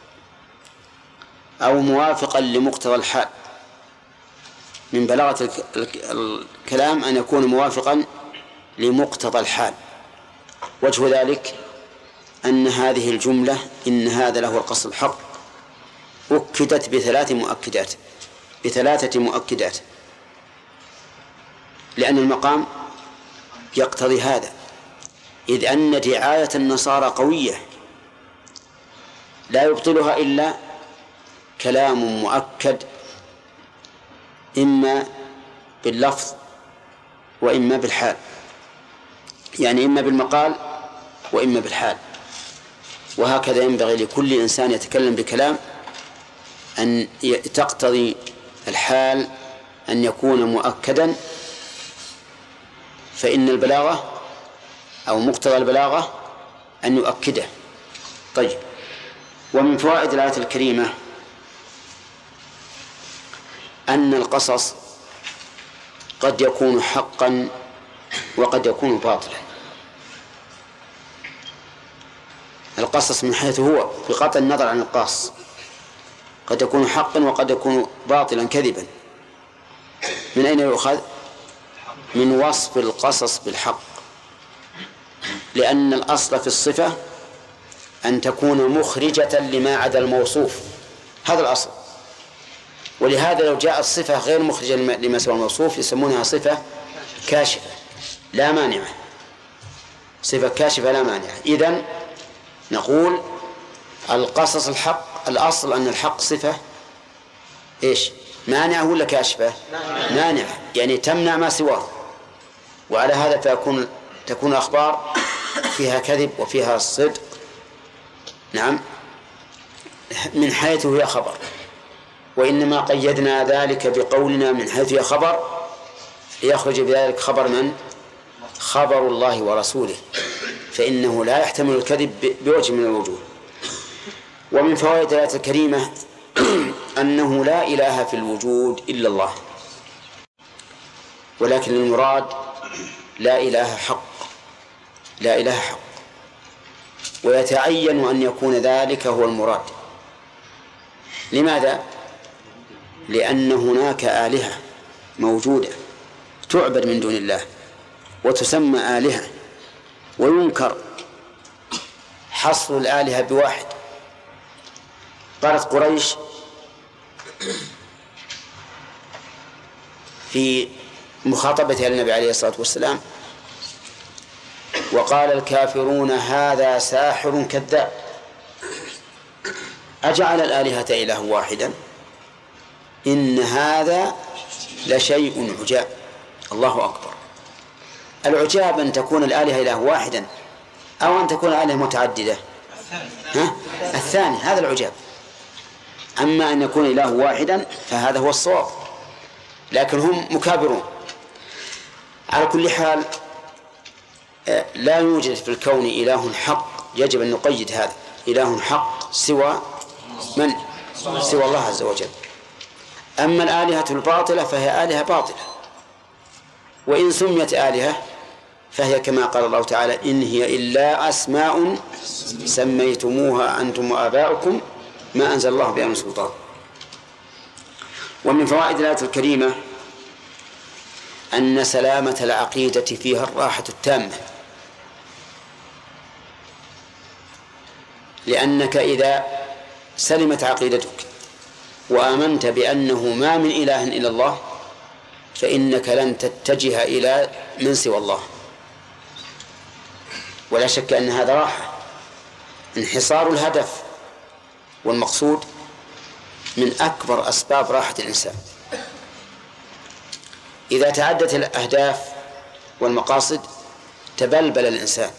أو موافقا لمقتضى الحال. من بلاغة الكلام أن يكون موافقا لمقتضى الحال. وجه ذلك أن هذه الجملة إن هذا له القصد الحق أكدت بثلاثة مؤكدات، لأن المقام يقتضي هذا، إذ أن دعاية النصارى قوية لا يبطلها إلا كلام مؤكد إما باللفظ وإما بالحال، يعني إما بالمقال وإما بالحال. وهكذا ينبغي لكل إنسان يتكلم بكلام أن تقتضي الحال أن يكون مؤكدا، فإن البلاغة أو مقتضى البلاغة أن يؤكده. طيب، ومن فوائد الآية الكريمة أن القصص قد يكون حقا وقد يكون باطلا. القصص من حيث هو بقطع النظر عن القاص قد يكون حقا وقد يكون باطلا كذبا. من أين يؤخذ؟ من وصف القصص بالحق، لأن الأصل في الصفة أن تكون مخرجة لما عدا الموصوف، هذا الأصل. ولهذا لو جاءت صفة غير مخرجة لما سوى الموصوف يسمونها صفة كاشفة لا مانعة، صفة كاشفة لا مانعة. إذن نقول القصص الحق، الأصل أن الحق صفة إيش؟ مانعة ولا كاشفة؟ مانعة، يعني تمنع ما سواه. وعلى هذا تكون أخبار فيها كذب وفيها صدق، نعم، من حيث هي خبر. وإنما قيدنا ذلك بقولنا من حيث هي خبر ليخرج بذلك خبر من؟ خبر الله ورسوله، فإنه لا يحتمل الكذب بوجه من الوجوه. ومن فوائد الآية الكريمة أنه لا إله في الوجود إلا الله، ولكن المراد لا إله حق، لا إله حق، ويتعين أن يكون ذلك هو المراد. لماذا؟ لأن هناك آلهة موجودة تعبد من دون الله وتسمى آلهة، وينكر حصر الآلهة بواحد. قالت قريش في مخاطبتها للنبي عليه الصلاة والسلام وقال الكافرون هذا ساحر كذاب أجعل الآلهة إله واحدا إن هذا لشيء عجاب. الله أكبر. العجاب أن تكون الآلهة إله واحدا أو أن تكون الآلهة متعددة. الثاني هذا العجاب. أما أن يكون إله واحدا فهذا هو الصواب، لكن هم مكابرون. على كل حال لا يوجد في الكون إله حق، يجب أن نقيد هذا، إله حق سوى من؟ سوى الله عز وجل. أما الآلهة الباطلة فهي آلهة باطلة، وإن سميت آلهة فهي كما قال الله تعالى إن هي إلا أسماء سميتموها أنتم وآباؤكم ما أنزل الله بها من سلطان. ومن فوائد الآية الكريمة أن سلامة العقيدة فيها الراحة التامة، لأنك إذا سلمت عقيدتك وآمنت بأنه ما من إله إلا الله فإنك لن تتجه إلى من سوى الله، ولا شك أن هذا راحة. انحصار الهدف والمقصود من أكبر أسباب راحة الإنسان. إذا تعدت الأهداف والمقاصد تبلبل الإنسان.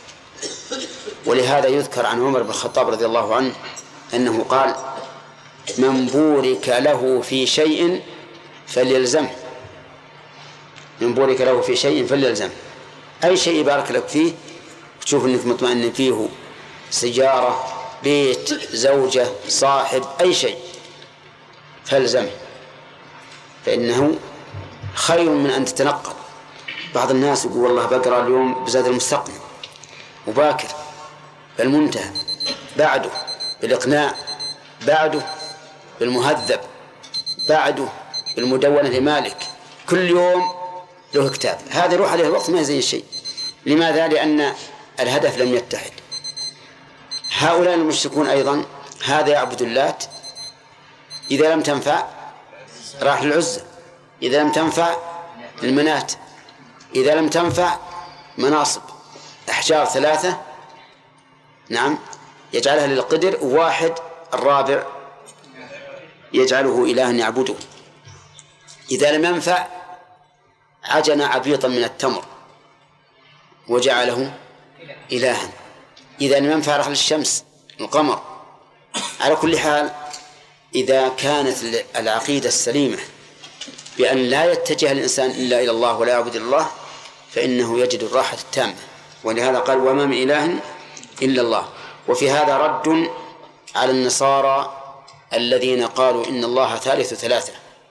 ولهذا يذكر عن عمر بن الخطاب رضي الله عنه أنه قال من بورك له في شيء فليلزمه. من بورك له في شيء فليلزمه، أي شيء يبارك لك فيه تشوف أنك مطمئن فيه، سيارة، بيت، زوجة، صاحب، أي شيء فالزمه، فإنه خير من أن تتنقل. بعض الناس يقول والله بقرأ اليوم بزاد المستقنع وباكر بالمنتهى، بعده بالإقناع، بعده بالمهذب، بعده بالمدونة لمالك، كل يوم له كتاب. هذا يروح عليه الوقت ما زي الشيء. لماذا؟ لأن الهدف لم يتحد. هؤلاء المشركون أيضا هذا يعبد اللات، إذا لم تنفع راح للعزة، إذا لم تنفع المنات، إذا لم تنفع مناصب، أحجار 3 نعم يجعلها للقدر، وواحد الرابع يجعله إلها يعبده. إذا لم ينفع عجن عبيطا من التمر وجعله إلها، إذا لم ينفع رحل الشمس القمر. على كل حال إذا كانت العقيدة السليمة بأن لا يتجه الإنسان إلا إلى الله ولا يعبد الله فإنه يجد الراحة التامة. ولهذا قال وما من إله إلا الله. وفي هذا رد على النصارى الذين قالوا إن الله ثالث 3،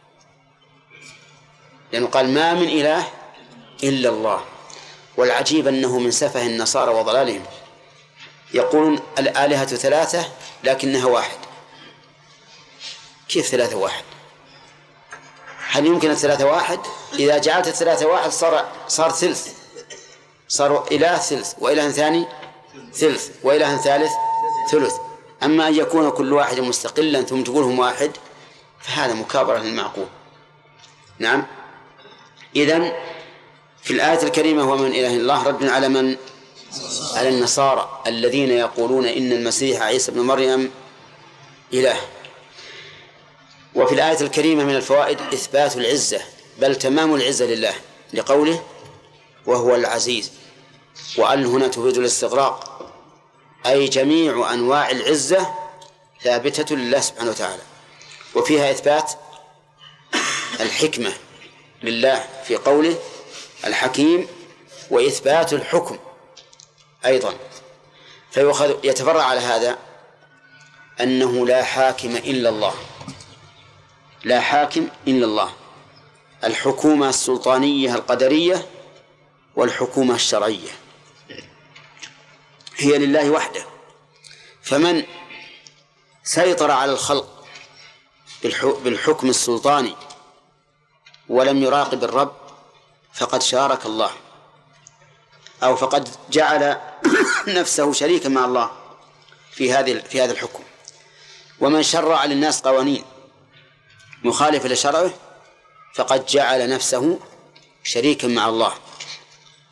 لأنه قال ما من إله إلا الله. والعجيب أنه من سفه النصارى وضلالهم يقولون الآلهة 3 لكنها 1. كيف 3 1؟ هل يمكن 3 1؟ إذا جعلت 3 1 صار ثلث، صار إله ثلث، وإله ثاني ثلث، وإله ثالث ثلث. أما أن يكون كل واحد مستقلا ثم تقولهم 1 فهذا مكابرة للمعقول. نعم. إذن في الآية الكريمة هو من إله الله رد على من؟ على النصارى الذين يقولون إن المسيح عيسى بن مريم إله. وفي الآية الكريمة من الفوائد إثبات العزة، بل تمام العزة لله، لقوله وهو العزيز، وأن هنا تفيد الاستغراق، أي جميع أنواع العزة ثابتة لله سبحانه وتعالى. وفيها إثبات الحكمة لله في قوله الحكيم، وإثبات الحكم أيضا. يتفرع على هذا أنه لا حاكم إلا الله، لا حاكم إلا الله. الحكومة السلطانية القدرية والحكومة الشرعية هي لله وحده. فمن سيطر على الخلق بالحكم السلطاني ولم يراقب الرب فقد شارك الله، أو فقد جعل نفسه شريكا مع الله في هذا الحكم. ومن شرع للناس قوانين مخالفة لشرعه فقد جعل نفسه شريكا مع الله.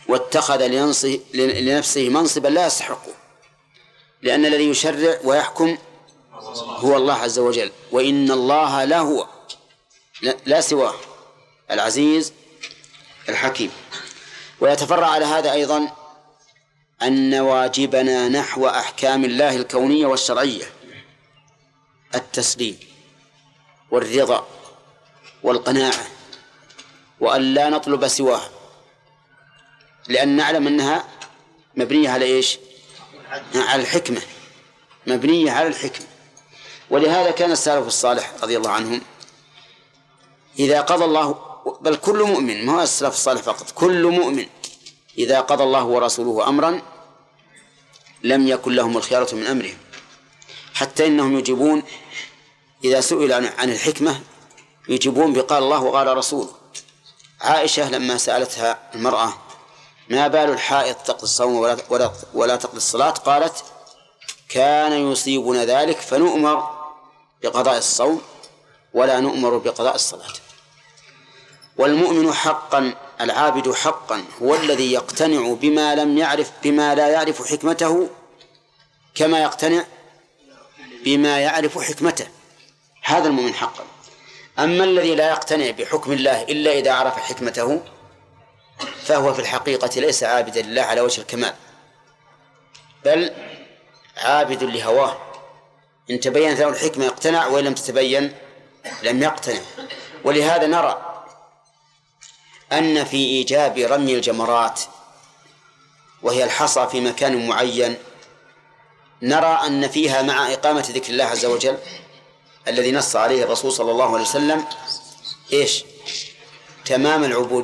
واتخذ لنفسه منصبا لا يستحقه، لأن الذي يشرع ويحكم هو الله عز وجل، وإن الله لهو لا سواه العزيز الحكيم. ويتفرع على هذا أيضا أن واجبنا نحو أحكام الله الكونية والشرعية التسليم والرضا والقناعة، وأن لا نطلب سواها، لأن نعلم أنها مبنية على إيش؟ على الحكمة، مبنية على الحكمة. ولهذا كان السلف الصالح رضي الله عنهم إذا قضى الله، بل كل مؤمن، ما هو السلف الصالح فقط، كل مؤمن إذا قضى الله ورسوله أمرا لم يكن لهم الخيارة من أمرهم، حتى إنهم يجيبون إذا سئل عن الحكمة يجيبون بقال الله وقال رسوله. عائشة لما سألتها المرأة ما بال الحائض تقضي الصوم ولا تقضي الصلاة، قالت كان يصيبنا ذلك فنؤمر بقضاء الصوم ولا نؤمر بقضاء الصلاة. والمؤمن حقا العابد حقا هو الذي يقتنع بما لا يعرف حكمته كما يقتنع بما يعرف حكمته، هذا المؤمن حقا. أما الذي لا يقتنع بحكم الله إلا إذا عرف حكمته فهو في الحقيقة ليس عابدا لله على وجه الكمال، بل عابد لهواه. إن تبينت له الحكمة يقتنع، وإن لم تتبين لم يقتنع. ولهذا نرى أن في إيجاب رمي الجمرات وهي الحصى في مكان معين، نرى أن فيها مع إقامة ذكر الله عز وجل الذي نص عليه الرسول صلى الله عليه وسلم إيش؟ تمام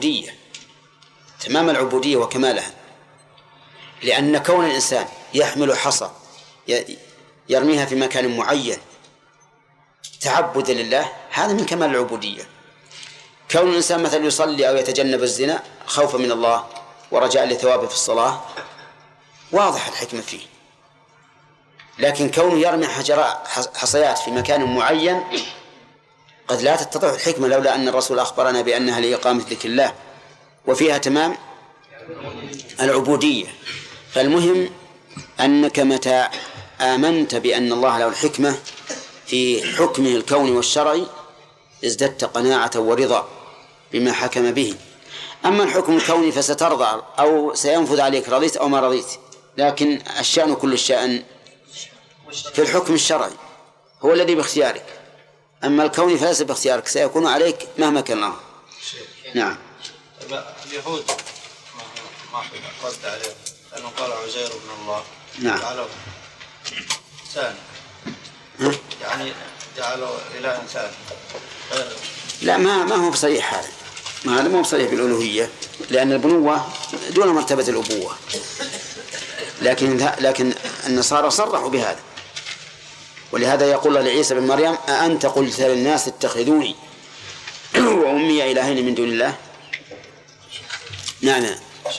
العبودية وكمالها. لأن كون الإنسان يحمل حصى يرميها في مكان معين تعبدا لله هذا من كمال العبودية. كون الإنسان مثلا يصلي أو يتجنب الزنا خوفا من الله ورجاء لثوابه في الصلاة واضح الحكمة فيه. لكن كونه يرمي حصيات في مكان معين قد لا تتضح الحكمة، لولا أن الرسول أخبرنا بأنها لإقامة ذكر الله وفيها تمام العبودية. فالمهم أنك متى آمنت بأن الله له الحكمة في حكمه الكوني والشرعي ازددت قناعة ورضا بما حكم به. أما الحكم الكوني فسترضى أو سينفذ عليك، رضيت أو ما رضيت، لكن الشأن كل الشأن في الحكم الشرعي هو الذي باختيارك. أما الكوني فليس باختيارك، سيكون عليك مهما كان الأمر. نعم. اليهود ما قصد عليه لأنه قال عزير بن الله. نعم. جعله إنسان، يعني جعله إله إنسان. لا ما هو بصريح هذا، هذا ما هو بصريح بالألوهية، لأن البنوة دون مرتبة الأبوة، لكن النصارى صرحوا بهذا. ولهذا يقول لعيسى بن مريم أأنت قلت للناس اتخذوني وأمي إلهين من دون الله. نعم.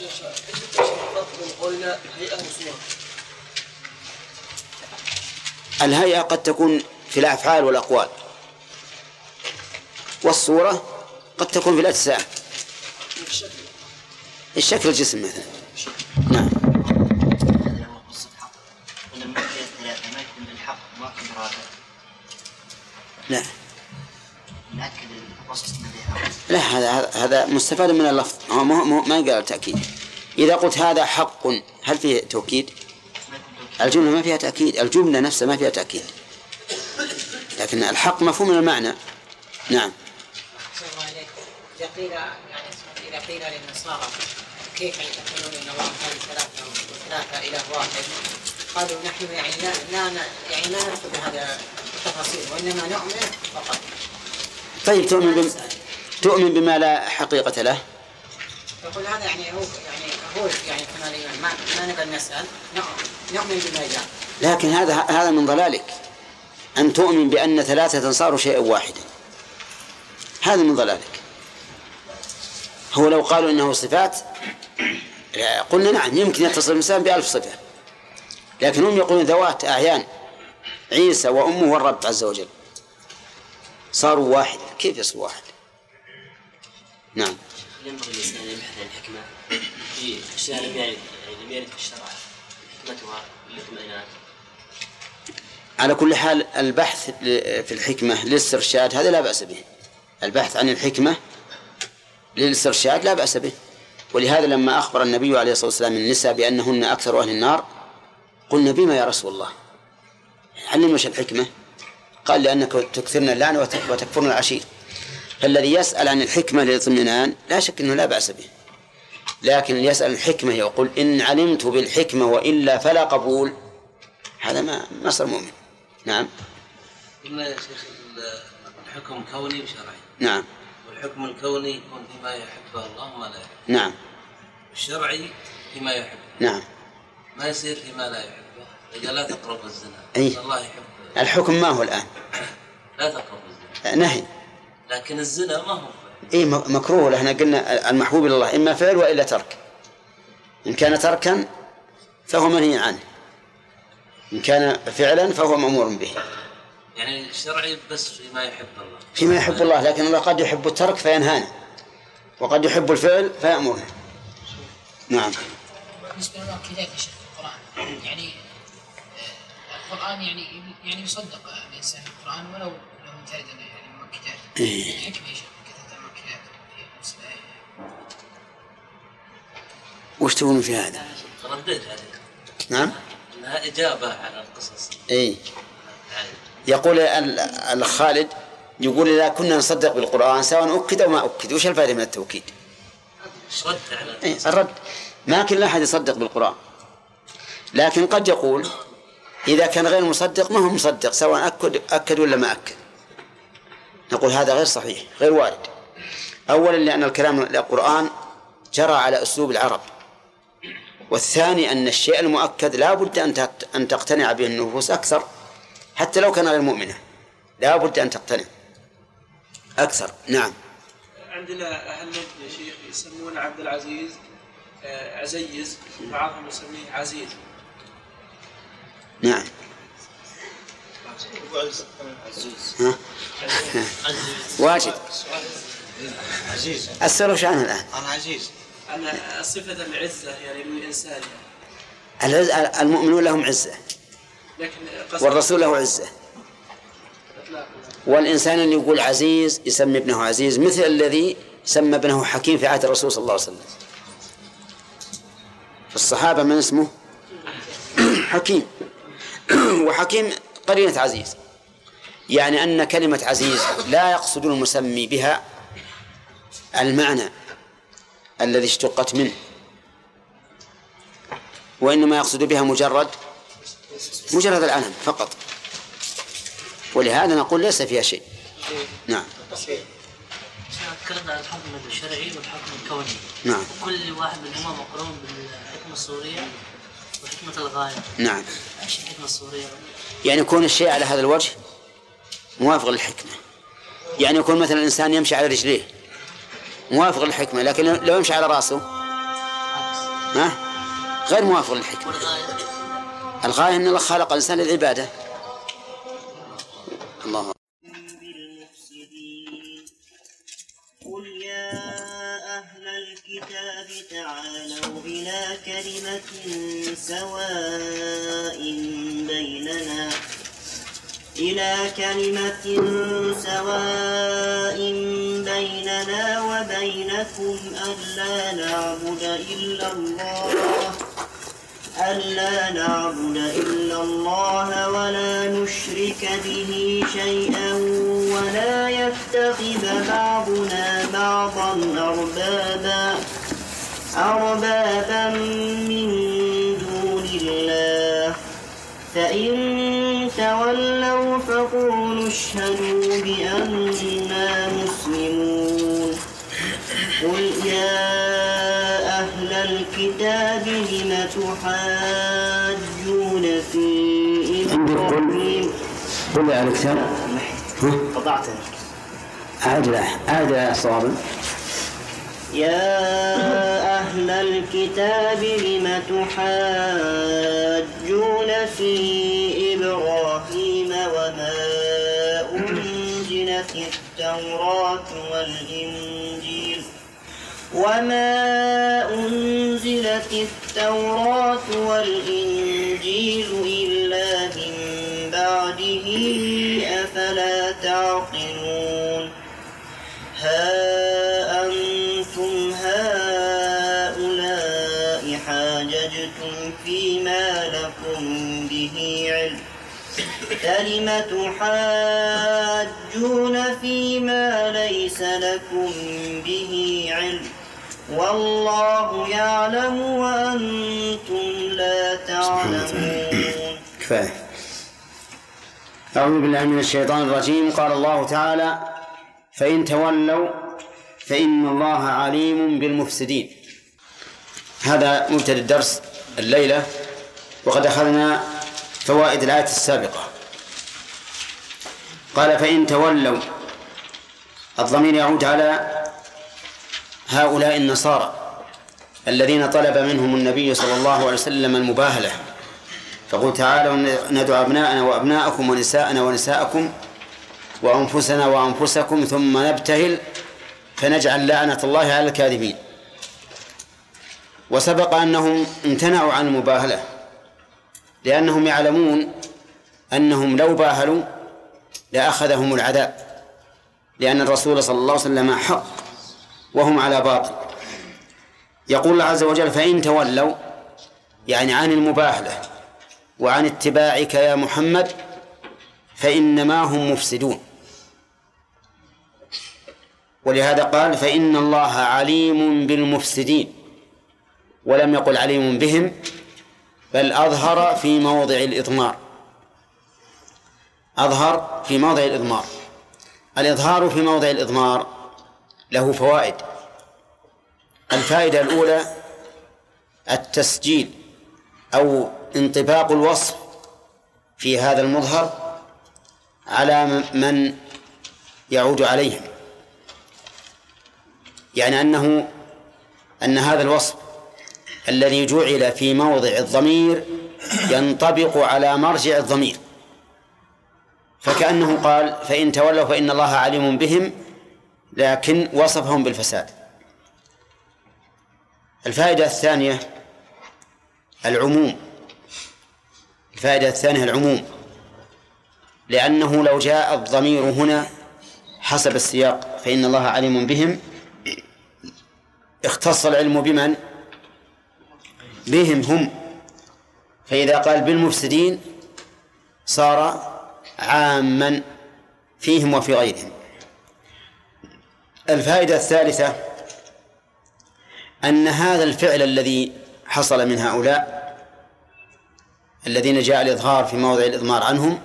الهيئة قد تكون في الأفعال والأقوال، والصورة قد تكون في الأجسام، الشكل الجسم مثلا. نعم. لا لا هذا مستفاد من اللفظ، ما قال تأكيد. إذا قلت هذا حق هل فيه توكيد؟ الجملة ما فيها تأكيد، الجملة نفسها ما فيها تأكيد، لكن الحق مفهوم من المعنى. نعم. إذا قيل للنصارى كيف يتقولون إن الله كان ثلاثة إله واحد، قالوا نحن يعني لا نأخذ هذا التفاصيل وإنما نؤمن فقط. طيب تؤمن بما لا حقيقة له؟ يقول هذا يعني هو كما ما نبغى نسأل، نؤمن بما جاء. لكن هذا من ضلالك، أن تؤمن بأن ثلاثة صاروا شيئا واحدا، هذا من ضلالك. هو لو قالوا إنه صفات قلنا نعم يمكن يتصل الإنسان ب1000 صفة، لكن هم يقولون ذوات أعيان، عيسى وأمه والرب عز وجل صاروا واحد، كيف يصير واحد؟ نعم. ينبغي الإنسان أن يبحث عن الحكمة في أشياء لم يرد في الشرع حكمتها الاطمئنان. على كل حال البحث في الحكمة للاسترشاد هذا لا بأس به. البحث عن الحكمة للاسترشاد لا بأس به. ولهذا لما أخبر النبي عليه الصلاة والسلام النساء بأنهن أكثر أهل النار قلنا بما يا رسول الله؟ علمنا وش الحكمة؟ قال لأنك تكثرن اللعنة وتكفرن العشير. فالذي يسأل عن الحكمة للاطمئنان لا شك أنه لا بأس به، لكن يسأل الحكمة يقول إن علمت بالحكمة وإلا فلا قبول، هذا ما صار مؤمن. نعم. قلنا يا شيخ الحكم كوني وشرعي. نعم. والحكم الكوني يكون فيما يحبه الله وما لا يحبه. نعم. الشرعي فيما يحبه. نعم. ما يصير فيما لا يحبه. إذا لا تقرب الزنا. أي. الله يحب. الحكم ما هو الآن؟ لا تقرب الزنا. نهي. لكن الزنا ما هو. إيه مكروه. احنا قلنا المحبوب إلى الله إما فعل وإلا ترك. إن كان تركا فهو منهي عنه، إن كان فعلا فهو مأمور به. يعني الشرعي بس فيما يحب الله. فيما يحب الله، لكن الله قد يحب الترك فينهانا، وقد يحب الفعل فيأمرنا. نعم. بالنسبة للمؤكدات يا شيخ القرآن، يعني القرآن يعني يصدق الإنسان القرآن ولو لم ترد يعني المؤكدات. الحكمة يا شيخ كثرة المؤكدات في بالنسبة وش تقولون في هذا؟ رديت هذه. نعم. انها اجابه على القصص. اي. يقول الخالد يقول اذا كنا نصدق بالقران سواء اكد او ما اكد وش الفائده من التوكيد؟ رد على الرد. ما كل احد يصدق بالقران، لكن قد يقول اذا كان غير مصدق ما هو مصدق سواء اكد ولا ما اكد. نقول هذا غير صحيح، غير وارد. اولا لان الكلام القران جرى على اسلوب العرب، والثاني أن الشيء المؤكد لا بد أن تقتنع به النفوس أكثر، حتى لو كان غير مؤمنة لا بد أن تقتنع أكثر. نعم. عندنا أهل نجد يا شيخ يسمون عبد العزيز عزيز، بعضهم يسميه عزيز. نعم. واجد. أسأل وش عنه الآن؟ أنا عزيز. أنا صفة العزة يعني للإنسان يعني. المؤمنون لهم عزة والرسول له عزة، والإنسان اللي يقول عزيز يسمي ابنه عزيز، مثل الذي سمى ابنه حكيم في عهد الرسول صلى الله عليه وسلم. في الصحابة من اسمه حكيم، وحكيم قرينة عزيز، يعني أن كلمة عزيز لا يقصد المسمي بها المعنى الذي اشتقت منه، وإنما يقصد بها مجرد العلم فقط، ولهذا نقول ليس فيها شيء. نعم. تكلمنا عن الحكم الشرعي والحكم الكوني. نعم. كل واحد منهما مقرون بالحكمة الصورية وحكمة الغاية. نعم. ايش الحكمة الصورية؟ يعني يكون الشيء على هذا الوجه موافق للحكمة، يعني يكون مثلا الإنسان يمشي على رجليه موافق للحكمة، لكن لو يمشي على رأسه غير موافق للحكمة. الغاية أن الله خلق الإنسان للعبادة. الله. قل يا أهل الكتاب تعالوا إلى كلمة سواء بيننا وبينكم ألا نعبد إلا الله ولا نشرك به شيئا ولا يتخذ بعضنا بعضا أربابا من دون الله فإن تولوا فقولوا اشهدوا بأننا مسلمون. قل يا أهل الكتاب لم تحاجون في إبراهيم. قل يا أهل الكتاب قطعته. أعد صوابا. يا أهل الكتاب لم تحاجون في إبراهيم وما أنزلت التوراة والإنجيل نزلت التوراة والإنجيل إلا من بعده أفلا تعقلون ها أنتم هؤلاء حاججتم فيما لكم به علم فلم تحاجون فيما ليس لكم به علم والله يعلم وأنتم لا تعلمون. كفاية. أعوذ بالله من الشيطان الرجيم. قال الله تعالى: فإن تولوا فإن الله عليم بالمفسدين. هذا مبتدأ الدرس الليلة، وقد أخذنا فوائد الآية السابقة. قال: فإن تولوا، الضمير يعود على هؤلاء النصارى الذين طلب منهم النبي صلى الله عليه وسلم المباهلة، فقل تعالوا ندعو أبناءنا وأبناءكم ونساءنا ونساءكم وأنفسنا وأنفسكم ثم نبتهل فنجعل لعنة الله على الكاذبين. وسبق أنهم امتنعوا عن المباهلة لأنهم يعلمون أنهم لو باهلوا لأخذهم العذاب، لأن الرسول صلى الله عليه وسلم حق وهم على باطل. يقول الله عز وجل: فإن تولوا، يعني عن المباهلة وعن اتباعك يا محمد، فإنما هم مفسدون. ولهذا قال: فإن الله عليم بالمفسدين، ولم يقل عليم بهم، بل أظهر في موضع الإضمار. أظهر في موضع الإضمار. الإظهار في موضع الإضمار له فوائد. الفائدة الأولى التسجيل أو انطباق الوصف في هذا المظهر على من يعود عليهم، يعني أن هذا الوصف الذي جعل في موضع الضمير ينطبق على مرجع الضمير، فكأنه قال: فإن تولوا فإن الله عليم بهم، لكن وصفهم بالفساد. الفائدة الثانية العموم. الفائدة الثانية العموم، لأنه لو جاء الضمير هنا حسب السياق فإن الله عليم بهم، اختص العلم بمن؟ بهم هم. فإذا قال بالمفسدين صار عاما فيهم وفي غيرهم. الفائدة الثالثة أن هذا الفعل الذي حصل من هؤلاء الذين جاء الإظهار في موضع الإضمار عنهم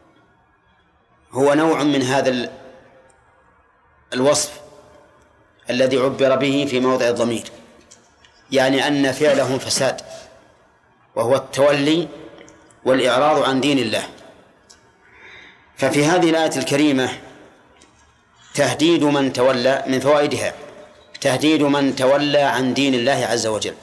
هو نوع من هذا الوصف الذي عبر به في موضع الضمير، يعني أن فعلهم فساد، وهو التولي والإعراض عن دين الله. ففي هذه الآية الكريمة تهديد من تولى، من فوائدها تهديد من تولى عن دين الله عز وجل.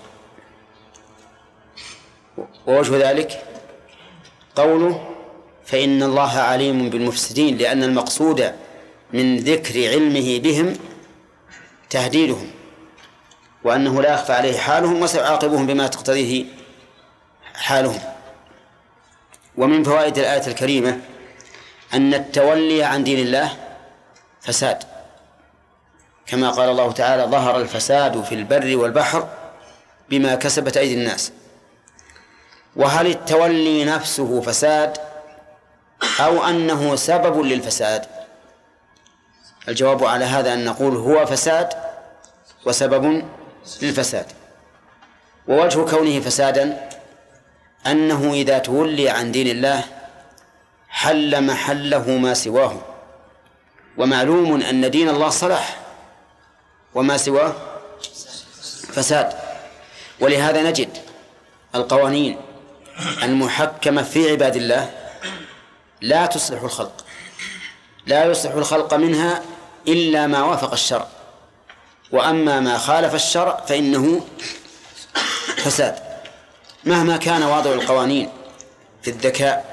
ووجه ذلك قوله: فإن الله عليم بالمفسدين، لأن المقصود من ذكر علمه بهم تهديدهم، وأنه لا يخفى عليه حالهم وسيعاقبهم بما تقتضيه حالهم. ومن فوائد الآية الكريمة أن التولي عن دين الله فساد، كما قال الله تعالى: ظهر الفساد في البر والبحر بما كسبت أيدي الناس. وهل التولي نفسه فساد أو أنه سبب للفساد؟ الجواب على هذا أن نقول هو فساد وسبب للفساد. ووجه كونه فسادا أنه إذا تولي عن دين الله حل محله ما سواه، ومعلوم أن دين الله صلاح وما سواه فساد. ولهذا نجد القوانين المحكمة في عباد الله لا تصلح الخلق، لا يصلح الخلق منها إلا ما وافق الشرع، وأما ما خالف الشرع فإنه فساد. مهما كان واضع القوانين في الذكاء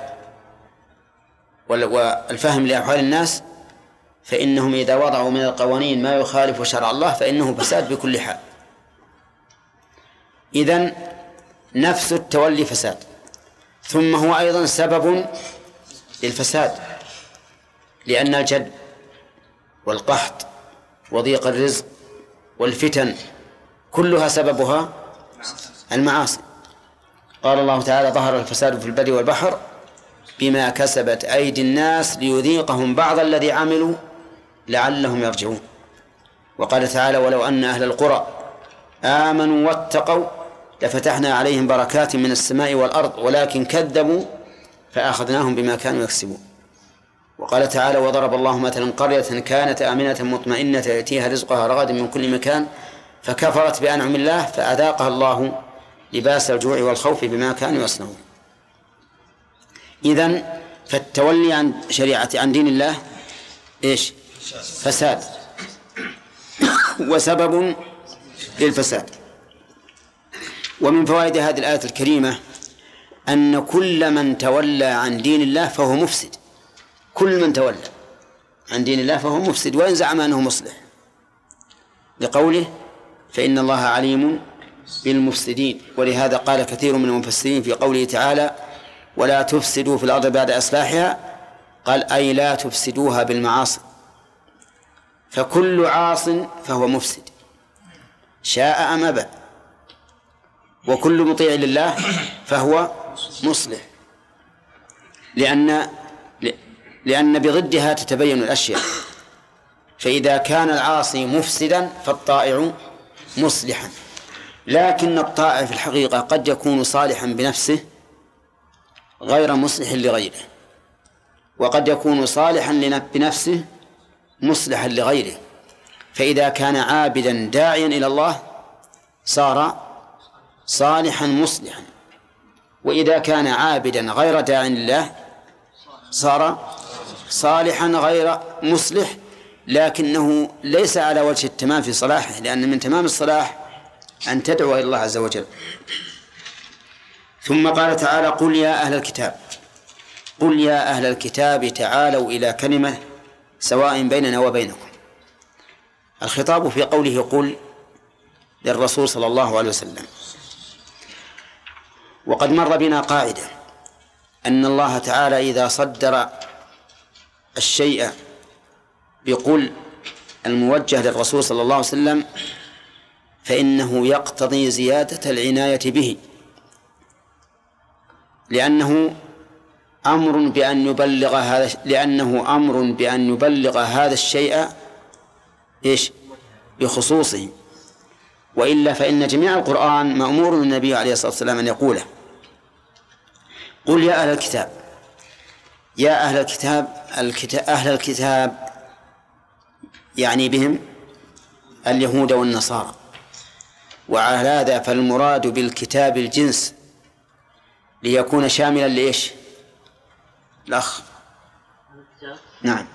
والفهم لأحوال الناس، فإنهم إذا وضعوا من القوانين ما يخالف شرع الله فإنه فساد بكل حال. إذن نفس التولي فساد، ثم هو أيضا سبب للفساد، لأن الجد والقحط وضيق الرزق والفتن كلها سببها المعاصي. قال الله تعالى: ظهر الفساد في البر والبحر بما كسبت أيدي الناس ليذيقهم بعض الذي عملوا لعلهم يرجعون. وقال تعالى: ولو أن أهل القرى آمنوا واتقوا لفتحنا عليهم بركات من السماء والأرض ولكن كذبوا فأخذناهم بما كانوا يكسبون. وقال تعالى: وضرب الله مثلا قرية كانت آمنة مطمئنة يأتيها رزقها رغدا من كل مكان فكفرت بأنعم الله فأذاقها الله لباس الجوع والخوف بما كانوا يصنعون. إذن فالتولي عن شريعة عن دين الله إيش؟ فساد وسبب للفساد. ومن فوائد هذه الآية الكريمة أن كل من تولى عن دين الله فهو مفسد. كل من تولى عن دين الله فهو مفسد وإن زعم أنه مصلح، لقوله: فإن الله عليم بالمفسدين. ولهذا قال كثير من المفسرين في قوله تعالى: ولا تفسدوا في الأرض بعد إصلاحها، قال: أي لا تفسدوها بالمعاصي. فكل عاص فهو مفسد شاء أم أبى، وكل مطيع لله فهو مصلح، لأن بضدها تتبين الأشياء. فإذا كان العاصي مفسدا فالطائع مصلحا، لكن الطائع في الحقيقة قد يكون صالحا بنفسه غير مصلح لغيره، وقد يكون صالحا بنفسه مصلحا لغيره. فإذا كان عابدا داعيا إلى الله صار صالحا مصلحا، وإذا كان عابدا غير داع لله صار صالحا غير مصلح، لكنه ليس على وجه التمام في صلاحه، لأن من تمام الصلاح أن تدعو إلى الله عز وجل. ثم قال تعالى: قل يا أهل الكتاب، قل يا أهل الكتاب تعالوا إلى كلمة سواء بيننا وبينكم. الخطاب في قوله قل للرسول صلى الله عليه وسلم. وقد مر بنا قاعدة أن الله تعالى إذا صدر الشيء بقل الموجه للرسول صلى الله عليه وسلم فإنه يقتضي زيادة العناية به، لأنه أمر بأن يبلغ هذا الشيء إيش؟ بخصوصه، وإلا فإن جميع القرآن مأمور النبي عليه الصلاة والسلام أن يقوله. قل يا أهل الكتاب، يا أهل الكتاب، أهل الكتاب يعني بهم اليهود والنصارى، وعلى هذا فالمراد بالكتاب الجنس ليكون شاملا لإيش؟ الأخ نعم.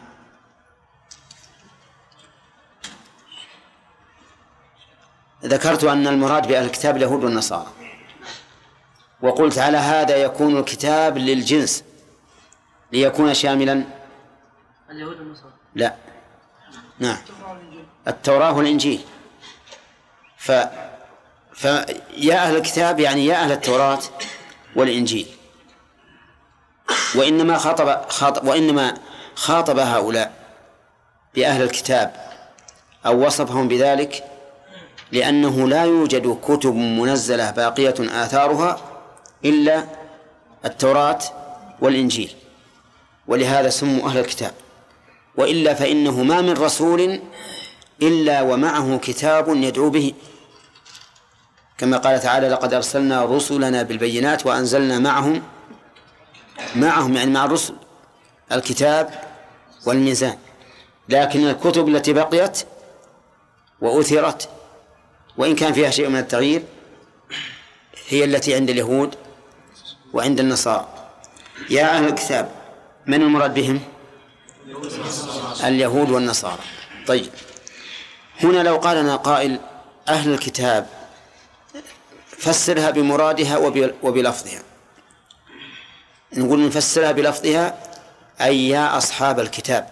ذكرت أن المراد بأهل الكتاب اليهود والنصارى، وقلت على هذا يكون الكتاب للجنس ليكون شاملا اليهود والنصارى. لا، نعم، التوراة والإنجيل. فيا أهل الكتاب يعني يا أهل التوراة والإنجيل. وإنما خاطب هؤلاء بأهل الكتاب أو وصفهم بذلك لأنه لا يوجد كتب منزلة باقية آثارها إلا التوراة والإنجيل، ولهذا سموا أهل الكتاب. وإلا فإنه ما من رسول إلا ومعه كتاب يدعو به، كما قال تعالى: لقد أرسلنا رسلنا بالبينات وأنزلنا معهم يعني مع الرسل الكتاب والميزان. لكن الكتب التي بقيت وأثرت وإن كان فيها شيء من التغيير هي التي عند اليهود وعند النصارى. يا أهل الكتاب، من المراد بهم؟ اليهود والنصارى. طيب، هنا لو قال لنا قائل أهل الكتاب فسرها بمرادها وبلفظها، نقول نفسرها بلفظها أي يا أصحاب الكتاب،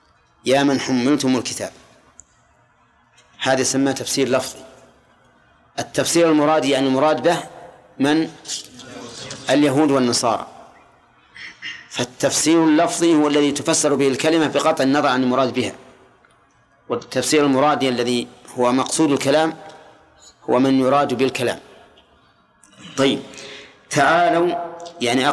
يا من حملتم الكتاب. هذا يسمى تفسير لفظي. التفسير المراد يعني المراد به من اليهود والنصارى، فالتفسير اللفظي هو الذي تفسر به الكلمة بقطع النظر عن المراد بها، والتفسير المراد الذي هو مقصود الكلام هو من يراد بالكلام. طيب، تعالوا يعني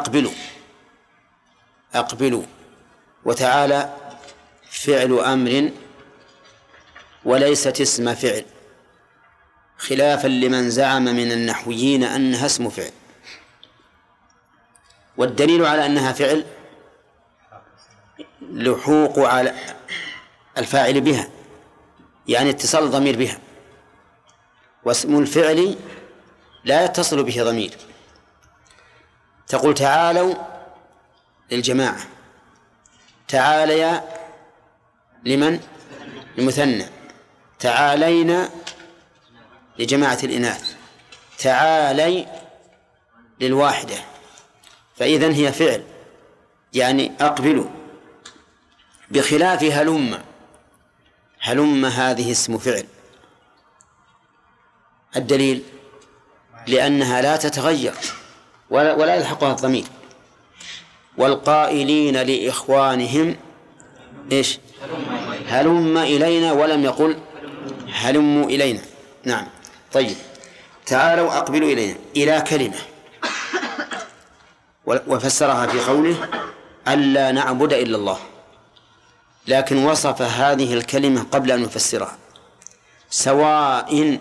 أقبلوا، وتعالى فعل أمر وليست اسم فعل، خلافا لمن زعم من النحويين أنها اسم فعل. والدليل على أنها فعل لحوق على الفاعل بها، يعني اتصال الضمير بها، واسم الفعل لا يتصل به ضمير. تقول تعالوا للجماعة، تعاليا لمن؟ المثنى، تعالينا لجماعة الإناث، تعالي للواحدة، فإذن هي فعل يعني أقبلوا، بخلاف هلم هذه اسم فعل. الدليل لأنها لا تتغير ولا يلحقها الضمير. والقائلين لإخوانهم إيش؟ هلم إلينا، ولم يقل هلموا إلينا. نعم. طيب، تعالوا أقبلوا إلينا إلى كلمة، وفسرها في قوله ألا نعبد إلا الله، لكن وصف هذه الكلمة قبل أن نفسرها. سواء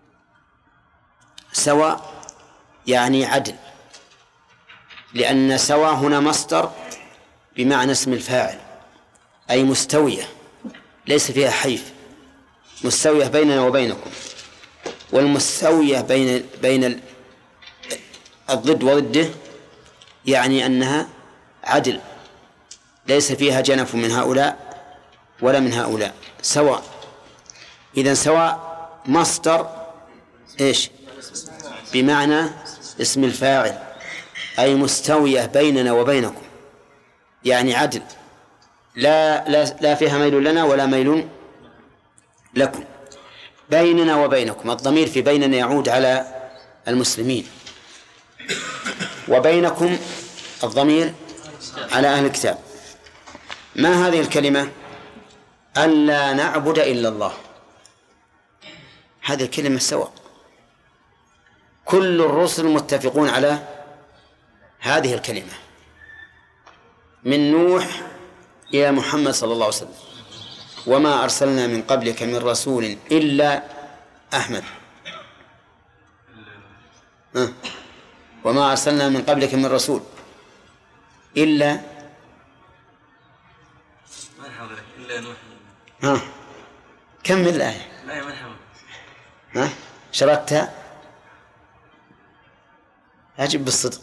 يعني عدل، لأن سواء هنا مصدر بمعنى اسم الفاعل، أي مستوية ليس فيها حيف، مستوية بيننا وبينكم. والمستوية بين الضد وضده يعني أنها عدل، ليس فيها جنف من هؤلاء ولا من هؤلاء، سواء. إذن سواء مصدر إيش؟ بمعنى اسم الفاعل، أي مستوية بيننا وبينكم، يعني عدل، لا فيها ميل لنا ولا ميل لكم. بيننا وبينكم، الضمير في بيننا يعود على المسلمين، وبينكم الضمير على أهل الكتاب. ما هذه الكلمة؟ ألا نعبد إلا الله. هذه الكلمة سواء، كل الرسل متفقون على هذه الكلمة، من نوح إلى محمد صلى الله عليه وسلم. وما أرسلنا من قبلك من رسول إلا أحمد وما أرسلنا من قبلك من رسول إلا نوح. كمل الآية. شردتها؟ أجب بالصدق،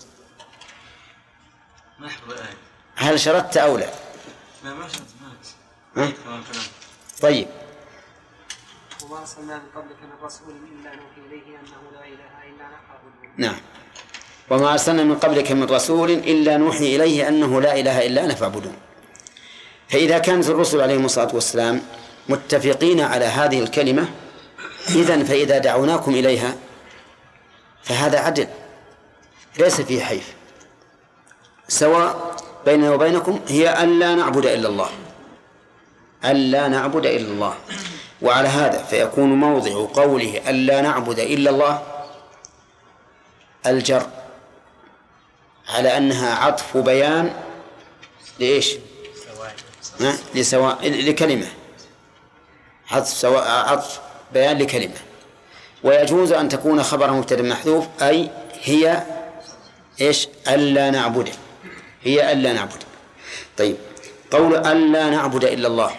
هل شردت أو لا؟ ما شردت. طيب. وما أرسلنا من قبلك من رسول إلا نوحي إليه أنه لا إله إلا أنا فاعبدون. نعم. وما أرسلنا من قبلك من رسول إلا نوحي إليه أنه لا إله إلا أنا فاعبدون. فإذا كانت الرسل عليهم الصلاة والسلام متفقين على هذه الكلمة، إذن فإذا دعوناكم إليها فهذا عدل ليس فيه حيف. سواء بيننا وبينكم هي ألا نعبد إلا الله، ألا نعبد إلا الله. وعلى هذا فيكون موضع قوله ألا نعبد إلا الله الجر، على أنها عطف بيان لإيش؟ لسواء، لكلمة، عطف بيان لكلمة. ويجوز أن تكون خبر مبتدأ محذوف، أي هي إيش؟ ألا نعبد، هي ألا نعبد. طيب، قول ألا نعبد إلا الله،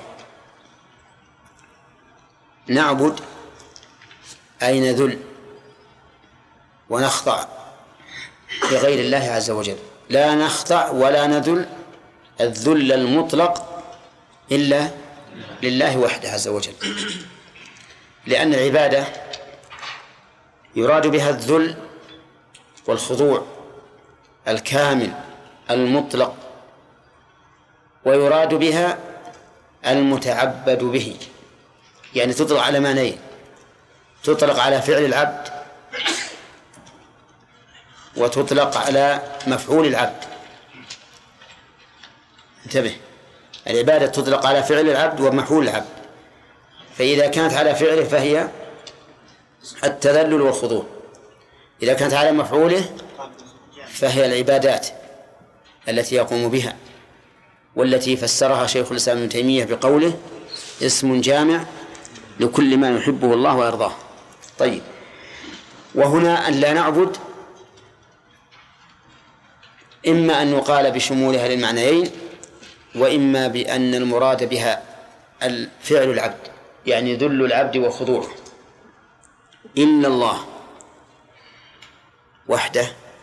نعبد أي نذل ونخضع لغير الله عز وجل، لا نخضع ولا نذل الذل المطلق إلا لله وحده عز وجل، لأن العبادة يراد بها الذل والخضوع الكامل المطلق، ويراد بها المتعبد به، يعني تطلق على معنيين: تطلق على فعل العبد وتطلق على مفعول العبد. انتبه، العبادة تطلق على فعل العبد ومفعول العبد، فإذا كانت على فعله فهي التذلل والخضوع، إذا كانت على مفعوله فهي العبادات التي يقوم بها، والتي فسرها شيخ الإسلام ابن تيمية بقوله اسم جامع لكل ما يحبه الله ويرضاه. طيب، وهنا أن لا نعبد إما أن يقال بشمولها للمعنيين، وإما بأن المراد بها الفعل العبد، يعني ذل العبد وخضوعه. إن الله وحده،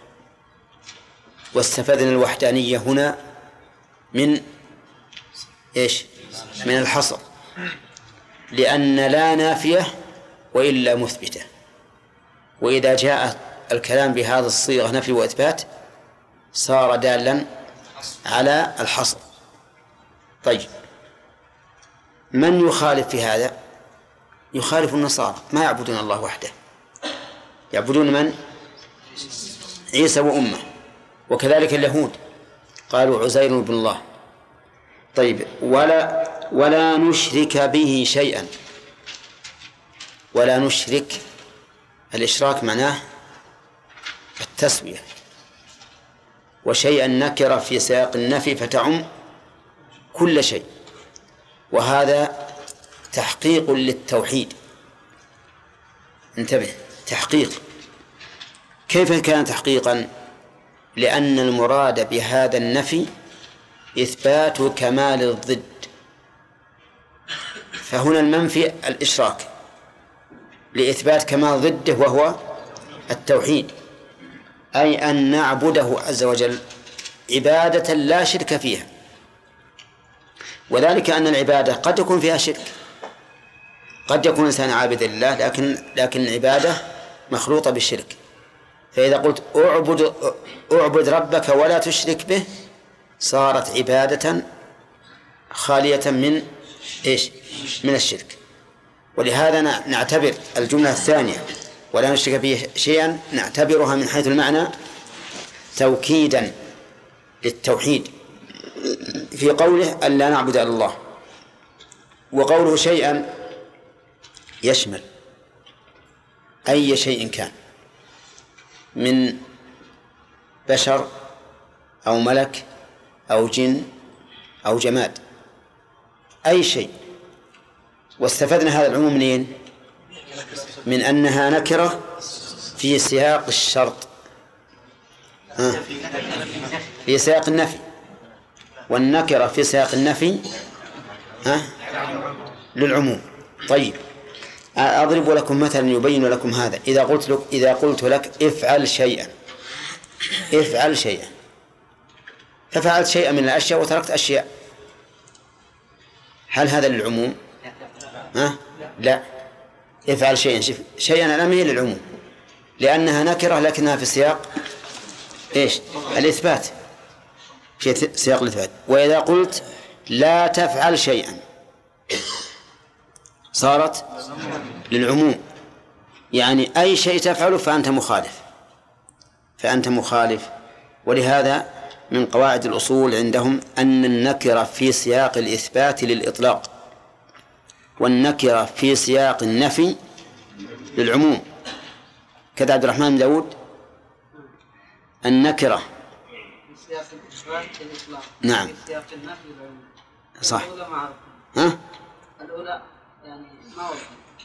واستفدنا الوحدانية هنا من إيش؟ من الحصر، لأن لا نافية وإلا مثبتة، وإذا جاء الكلام بهذا الصيغة نفي وإثبات صار دالا على الحصر. طيب، من يخالف في هذا؟ يخالف النصارى، ما يعبدون الله وحده، يعبدون من؟ عيسى وأمه، وكذلك اليهود قالوا عزير بن الله. طيب، ولا نشرك به شيئا. ولا نشرك، الإشراك معناه التسوية، وشيئا نكرة في سياق النفي فتعم كل شيء، وهذا تحقيق للتوحيد. انتبه، تحقيق. كيف كان تحقيقا؟ لأن المراد بهذا النفي إثبات كمال الضد، فهنا المنفي الإشراك لإثبات كمال ضده وهو التوحيد، أي أن نعبده عز وجل عبادة لا شرك فيها، وذلك أن العبادة قد يكون فيها شرك، قد يكون الإنسان عابدا لله لكن العبادة مخلوطة بالشرك. فإذا قلت أعبد ربك ولا تشرك به صارت عبادة خالية من إيش؟ من الشرك. ولهذا نعتبر الجملة الثانية ولا نشرك به شيئا نعتبرها من حيث المعنى توكيدا للتوحيد في قوله أن لا نعبد إلا الله. وقوله شيئا يشمل أي شيء كان من بشر أو ملك أو جن أو جماد، أي شيء. واستفدنا هذا العموم منين؟ من أنها نكرة في سياق الشرط، في سياق النفي، والنكرة في سياق النفي للعموم. طيب، أضرب لكم مثلا يبين لكم هذا. إذا قلت لك افعل شيئا، افعل شيئا، ففعلت شيئا من الأشياء وتركت أشياء، هل هذا للعموم؟ لا، افعل شيئا، شيئا الأمر للعموم لأنها نكرة لكنها في سياق إيش؟ الإثبات، في سياق الإثبات. وإذا قلت لا تفعل شيئا صارت للعموم، يعني أي شيء تفعله فأنت مخالف. ولهذا من قواعد الأصول عندهم أن النكرة في سياق الإثبات للإطلاق، والنكرة في سياق النفي للعموم. كذا عبد الرحمن بن داود النكرة في سياق الإثبات للإطلاق، نعم، في سياق النفي للعموم. صح. الأولى ما ها؟ الأولى يعني ما وضع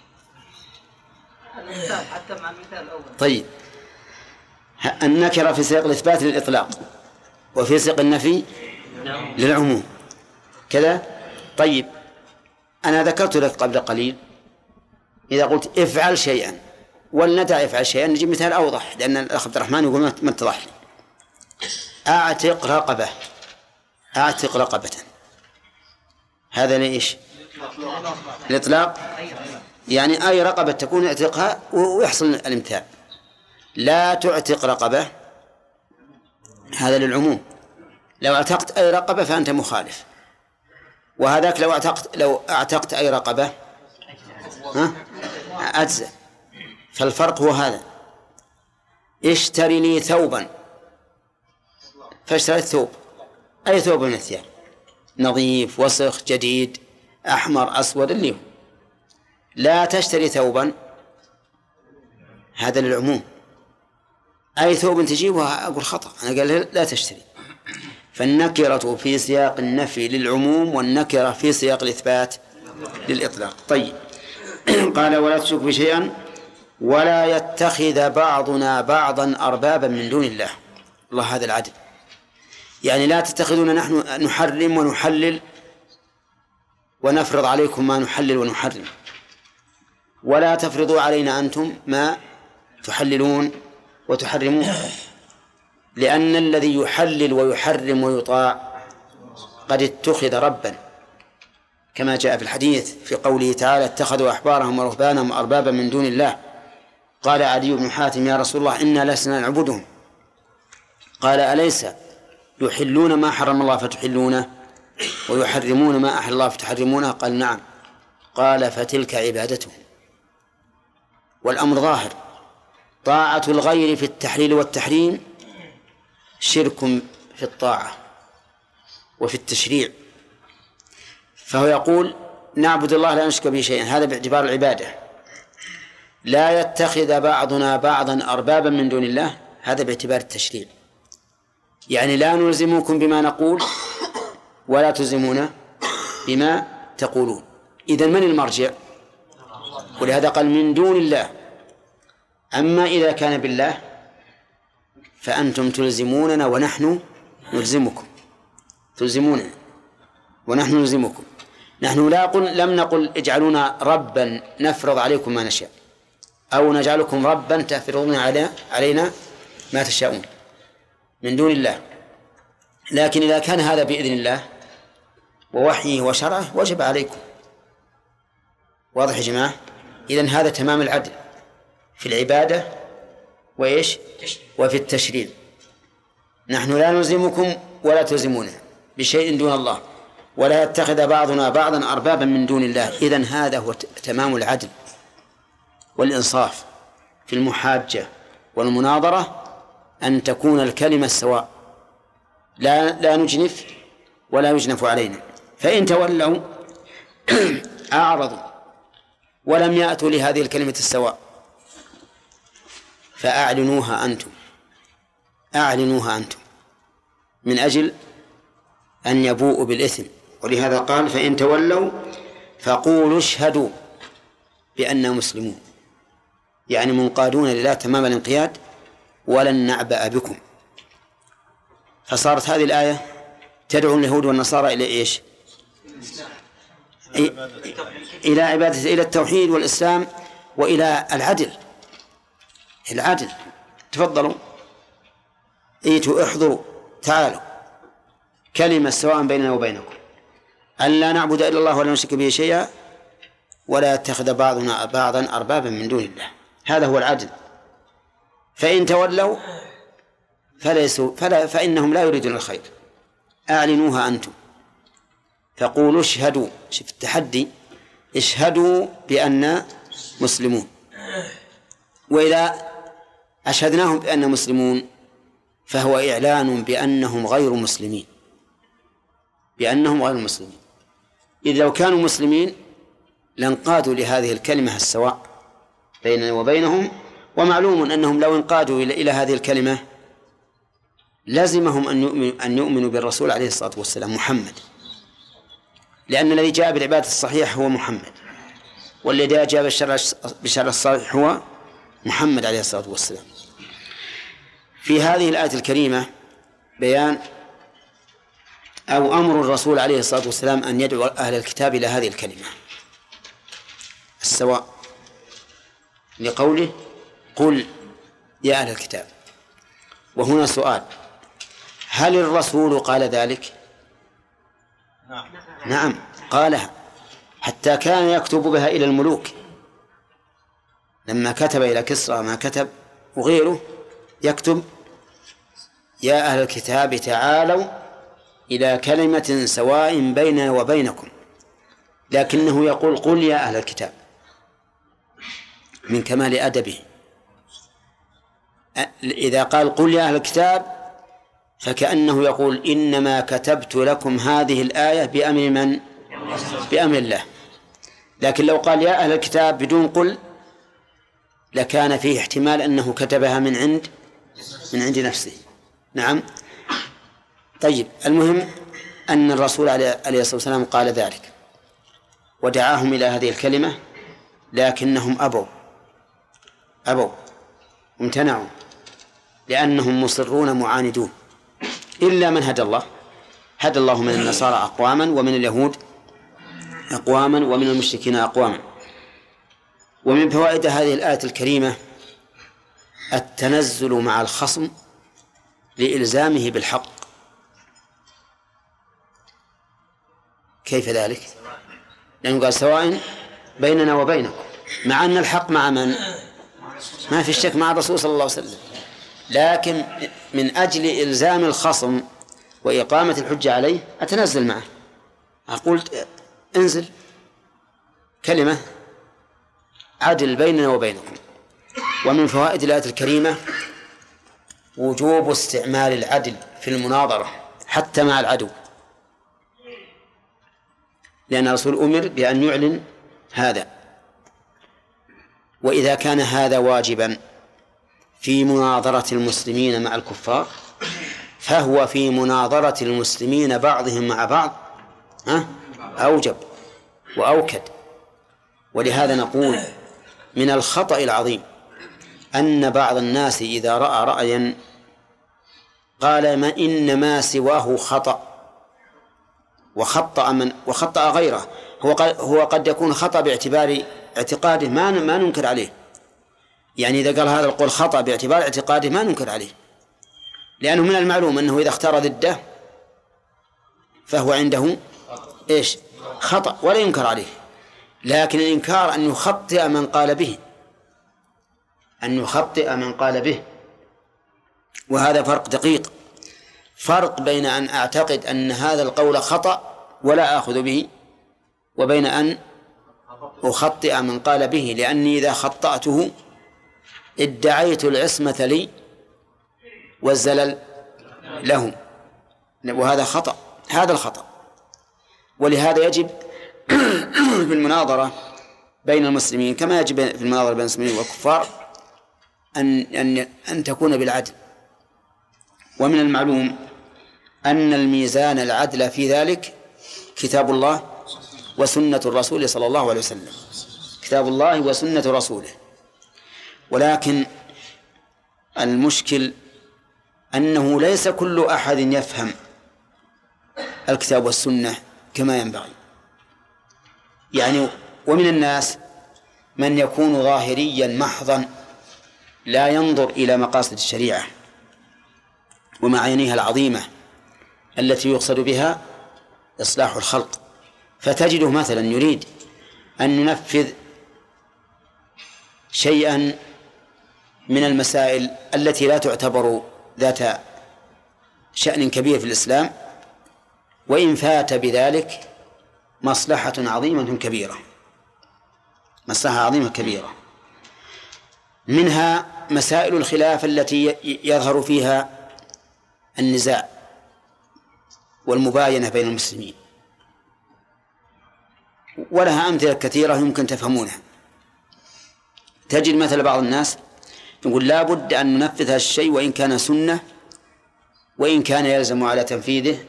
المثال حتى مع المثال الأول. طيب، النكرة في سياق الإثبات للإطلاق وفي سياق النفي للعموم كذا. طيب، أنا ذكرت لك قبل قليل إذا قلت افعل شيئا ولندع افعل شيئا نجيب مثال أوضح، لأن الأخ عبد الرحمن يقول ما اتضح لي. أعتق رقبة، أعتق رقبة، هذا ليش؟ الإطلاق، يعني أي رقبة تكون اعتقها ويحصل الامتثال. لا تعتق رقبة هذا للعموم، لو اعتقت أي رقبة فأنت مخالف. وهذاك لو اعتقت أي رقبة أجزأ. فالفرق هو هذا. اشتري لي ثوبا، فاشتريت ثوب، أي ثوب من الثياب، نظيف وسخ جديد أحمر أسود اللي هو. لا تشتري ثوبا، هذا للعموم، أي ثوب تجيبها أقول خطأ، أنا قال لا تشتري. فالنكرة في سياق النفي للعموم، والنكرة في سياق الإثبات للإطلاق. طيب قال ولا تشرك بشيئا ولا يتخذ بعضنا بعضا أربابا من دون الله. الله هذا العدل، يعني لا تتخذون نحن نحرم ونحلل ونفرض عليكم ما نحلل ونحرم، ولا تفرضوا علينا أنتم ما تحللون وتحرمون، لأن الذي يحلل ويحرم ويطاع قد اتخذ ربا، كما جاء في الحديث في قوله تعالى اتخذوا أحبارهم ورهبانهم أربابا من دون الله. قال عدي بن حاتم يا رسول الله إنا لسنا نعبدهم، قال أليس يحلون ما حرم الله فتحلونه ويحرمون ما أحل الله فتحرمونه؟ قال نعم. قال فتلك عبادتهم. والأمر ظاهر، طاعة الغير في التحليل والتحريم شرك في الطاعة وفي التشريع. فهو يقول نعبد الله لا نشرك به شيئا، هذا باعتبار العبادة. لا يتخذ بعضنا بعضا أربابا من دون الله، هذا باعتبار التشريع، يعني لا نلزمكم بما نقول ولا تلزمونا بما تقولون. إذن من المرجع؟ ولهذا قال من دون الله. أما إذا كان بالله فأنتم تلزموننا ونحن نلزمكم، تلزموننا ونحن نلزمكم. نحن لم نقل اجعلونا ربا نفرض عليكم ما نشاء، أو نجعلكم ربا تفرضون علينا ما تشاءون من دون الله. لكن إذا كان هذا بإذن الله ووحيه وشرعه وجب عليكم. واضح يا جماعة؟ إذن هذا تمام العدل في العبادة وإيش؟ وفي التشريع. نحن لا نلزمكم ولا تلزمونا بشيء دون الله، ولا يتخذ بعضنا بعضا أربابا من دون الله. إذن هذا هو تمام العدل والإنصاف في المحاجة والمناظرة، أن تكون الكلمة سواء، لا نجنف ولا يجنف علينا. فإن تولوا أعرضوا ولم يأتوا لهذه الكلمة السواء فأعلنوها أنتم من أجل أن يبوءوا بالإثم. ولهذا قال فإن تولوا فقولوا اشهدوا بأننا مسلمون، يعني منقادون لله تمام الانقياد ولن نعبأ بكم. فصارت هذه الآية تدعو اليهود والنصارى إلى إيش؟ إلى عبادة، إلى التوحيد والإسلام وإلى العدل. تفضلوا ايتوا احضروا تعالوا، كلمة سواء بيننا وبينكم أن لا نعبد إلا الله ولا نشرك به شيئا ولا يتخذ بعضنا بعضا أربابا من دون الله. هذا هو العدل. فإن تولوا فإنهم لا يريدون الخير. أعلنوها أنتم، فقولوا اشهدوا، شوف التحدي، اشهدوا بأننا مسلمون. وإذا أشهدناهم بأننا مسلمون فهو إعلان بأنهم غير مسلمين، إذ لو كانوا مسلمين لانقادوا لهذه الكلمة السواء بيننا وبينهم. ومعلوم أنهم لو انقادوا إلى هذه الكلمة لازمهم أن يؤمنوا بالرسول عليه الصلاة والسلام محمد، لأن الذي جاء بالعبادة الصحيح هو محمد، والذي جاء بالشرع الصحيح هو محمد عليه الصلاة والسلام. في هذه الآية الكريمة بيان أو أمر الرسول عليه الصلاة والسلام أن يدعو أهل الكتاب إلى هذه الكلمة السواء، لقوله قل يا أهل الكتاب. وهنا سؤال، هل الرسول قال ذلك؟ نعم قالها، حتى كان يكتب بها إلى الملوك. لما كتب إلى كسرى ما كتب وغيره يكتب يا أهل الكتاب تعالوا إلى كلمة سواء بيننا وبينكم، لكنه يقول قل يا أهل الكتاب من كمال أدبه إذا قال قل يا أهل الكتاب فكأنه يقول إنما كتبت لكم هذه الآية بأمر من؟ بأمر الله. لكن لو قال يا أهل الكتاب بدون قل لكان فيه احتمال أنه كتبها من عند نفسه. نعم. طيب، المهم أن الرسول عليه الصلاة والسلام قال ذلك ودعاهم إلى هذه الكلمة، لكنهم أبوا وامتنعوا لأنهم مصرون معاندون، إلا من هدى الله من النصارى أقواما ومن اليهود أقواما ومن المشركين أقواما. ومن فوائد هذه الآية الكريمة التنزل مع الخصم لإلزامه بالحق. كيف ذلك؟ لأنه قال سواء بيننا وبينكم، مع أن الحق مع من؟ ما في الشك مع الرسول صلى الله عليه وسلم، لكن من أجل إلزام الخصم وإقامة الحجة عليه أتنزل معه، أقول انزل كلمة عدل بيننا وبينكم. ومن فوائد الآية الكريمة وجوب استعمال العدل في المناظرة حتى مع العدو، لأن الرسول أمر بأن يعلن هذا. وإذا كان هذا واجبا في مناظرة المسلمين مع الكفار فهو في مناظرة المسلمين بعضهم مع بعض أوجب وأوكد. ولهذا نقول من الخطأ العظيم أن بعض الناس إذا رأى رأيا قال ما إنما سواه خطأ وخطأ غيره. هو قد يكون خطأ باعتبار اعتقاده ما ننكر عليه، يعني إذا قال هذا القول خطأ باعتبار اعتقاده ما ننكر عليه، لأنه من المعلوم أنه إذا اختار ضده فهو عنده خطأ ولا ينكر عليه. لكن الإنكار أن يخطئ من قال به، وهذا فرق دقيق، فرق بين أن أعتقد أن هذا القول خطأ ولا آخذ به، وبين أن أخطئ من قال به، لأني إذا خطأته ادعيت العصمة لي والزلل له، وهذا خطأ، هذا الخطأ. ولهذا يجب في المناظرة بين المسلمين كما يجب في المناظرة بين المسلمين والكفار أن تكون بالعدل. ومن المعلوم أن الميزان العدل في ذلك كتاب الله وسنة الرسول صلى الله عليه وسلم، كتاب الله وسنة رسوله. ولكن المشكل أنه ليس كل أحد يفهم الكتاب والسنة كما ينبغي، يعني ومن الناس من يكون ظاهريا محضا لا ينظر إلى مقاصد الشريعة ومعانيها العظيمة التي يقصد بها إصلاح الخلق، فتجده مثلا يريد أن ينفذ شيئا من المسائل التي لا تعتبر ذات شأن كبير في الإسلام، وإن فات بذلك مصلحة عظيمة كبيرة، مصلحة عظيمة كبيرة، منها مسائل الخلاف التي يظهر فيها النزاع والمباينة بين المسلمين، ولها أمثلة كثيرة يمكن تفهمونها. تجد مثل بعض الناس يقول لا بد أن ننفذ هذا الشيء وإن كان سنة، وإن كان يلزم على تنفيذه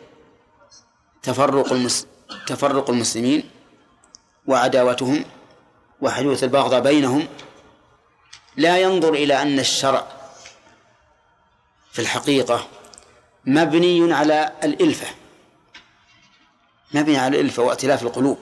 تفرق المسلمين وعداوتهم وحدوث البغضاء بينهم. لا ينظر إلى أن الشرع في الحقيقة مبني على الإلفة، مبني على الإلفة وائتلاف القلوب.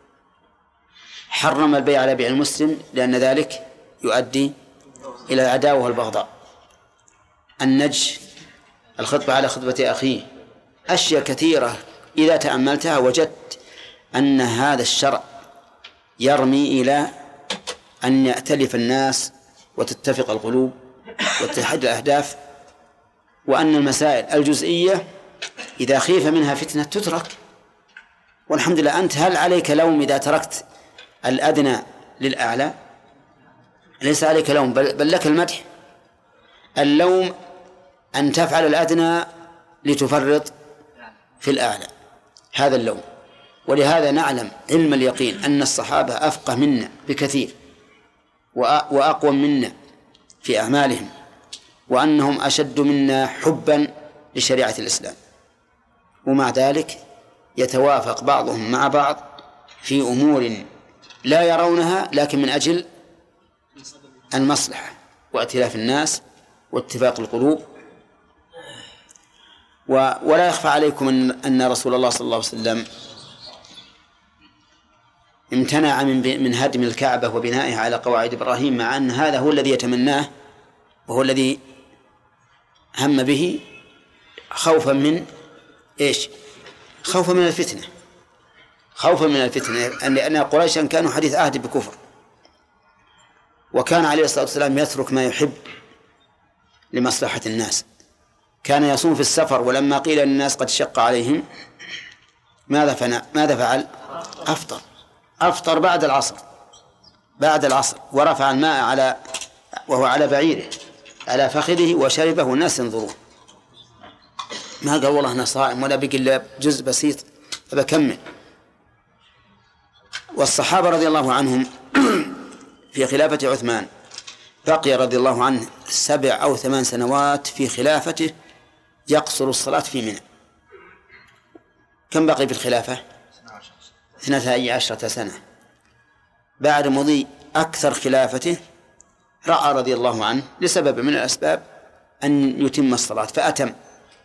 حرم البيع على بيع المسلم لأن ذلك يؤدي إلى العداوة والبغضاء. النجش، الخطبة على خطبة أخيه، أشياء كثيرة إذا تأملتها وجدت أن هذا الشرع يرمي إلى أن يأتلف الناس وتتفق القلوب وتتحد الأهداف، وأن المسائل الجزئية إذا خيف منها فتنة تترك. والحمد لله أنت هل عليك لوم إذا تركت الأدنى للأعلى؟ ليس عليك لوم، بل لك المدح. اللوم أن تفعل الأدنى لتفرط في الأعلى، هذا اللوم. ولهذا نعلم علم اليقين أن الصحابة أفقه منا بكثير وأقوى منا في أعمالهم، وأنهم أشد منا حبا لشريعة الإسلام، ومع ذلك يتوافق بعضهم مع بعض في أمور لا يرونها، لكن من أجل المصلحة وائتلاف الناس واتفاق القلوب. ولا يخفى عليكم أن رسول الله صلى الله عليه وسلم امتنع من هدم الكعبة وبنائها على قواعد إبراهيم، مع أن هذا هو الذي يتمناه وهو الذي هم به، خوفا من إيش؟ خوفا من الفتنة، خوفا من الفتنة، لأن قريشا كانوا حديث عهد بكفر، وكان عليه الصلاة والسلام يترك ما يحب لمصلحة الناس. كان يصوم في السفر، ولما قيل للناس قد شق عليهم ماذا فعل؟ أفطر بعد العصر ورفع الماء وهو على بعيره على فخذه وشربه والناس ينظرون، ما قال والله أنا صائم ولا بقي إلا جزء بسيط فبكمل. والصحابة رضي الله عنهم في خلافة عثمان بقي رضي الله عنه 7 أو 8 سنوات في خلافته يقصر الصلاة في منى. كم بقي في الخلافة؟ 12 سنة. بعد مضي أكثر خلافته رأى رضي الله عنه لسبب من الأسباب أن يتم الصلاة فأتم،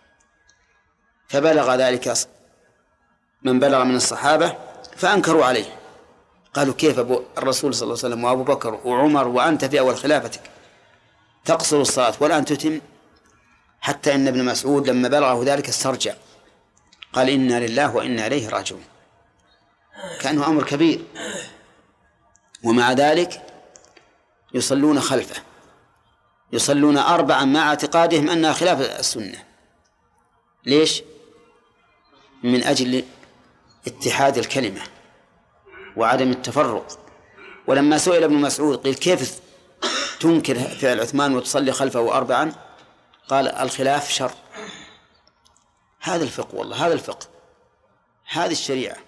فبلغ ذلك من بلغ من الصحابة فأنكروا عليه، قالوا كيف الرسول صلى الله عليه وسلم وأبو بكر وعمر وأنت في أول خلافتك تقصر الصلاة والآن تتم؟ حتى إن ابن مسعود لما بلغه ذلك استرجع قال إنا لله وإنا إليه راجعون، كأنه أمر كبير، ومع ذلك يصلون خلفه، يصلون 4 مع اعتقادهم أنها خلاف السنة. ليش؟ من أجل اتحاد الكلمة وعدم التفرق. ولما سئل ابن مسعود قيل كيف تنكر فعل عثمان وتصلي خلفه 4؟ قال الخلاف شر. هذا الفقه، والله هذا الفقه، هذه الشريعة.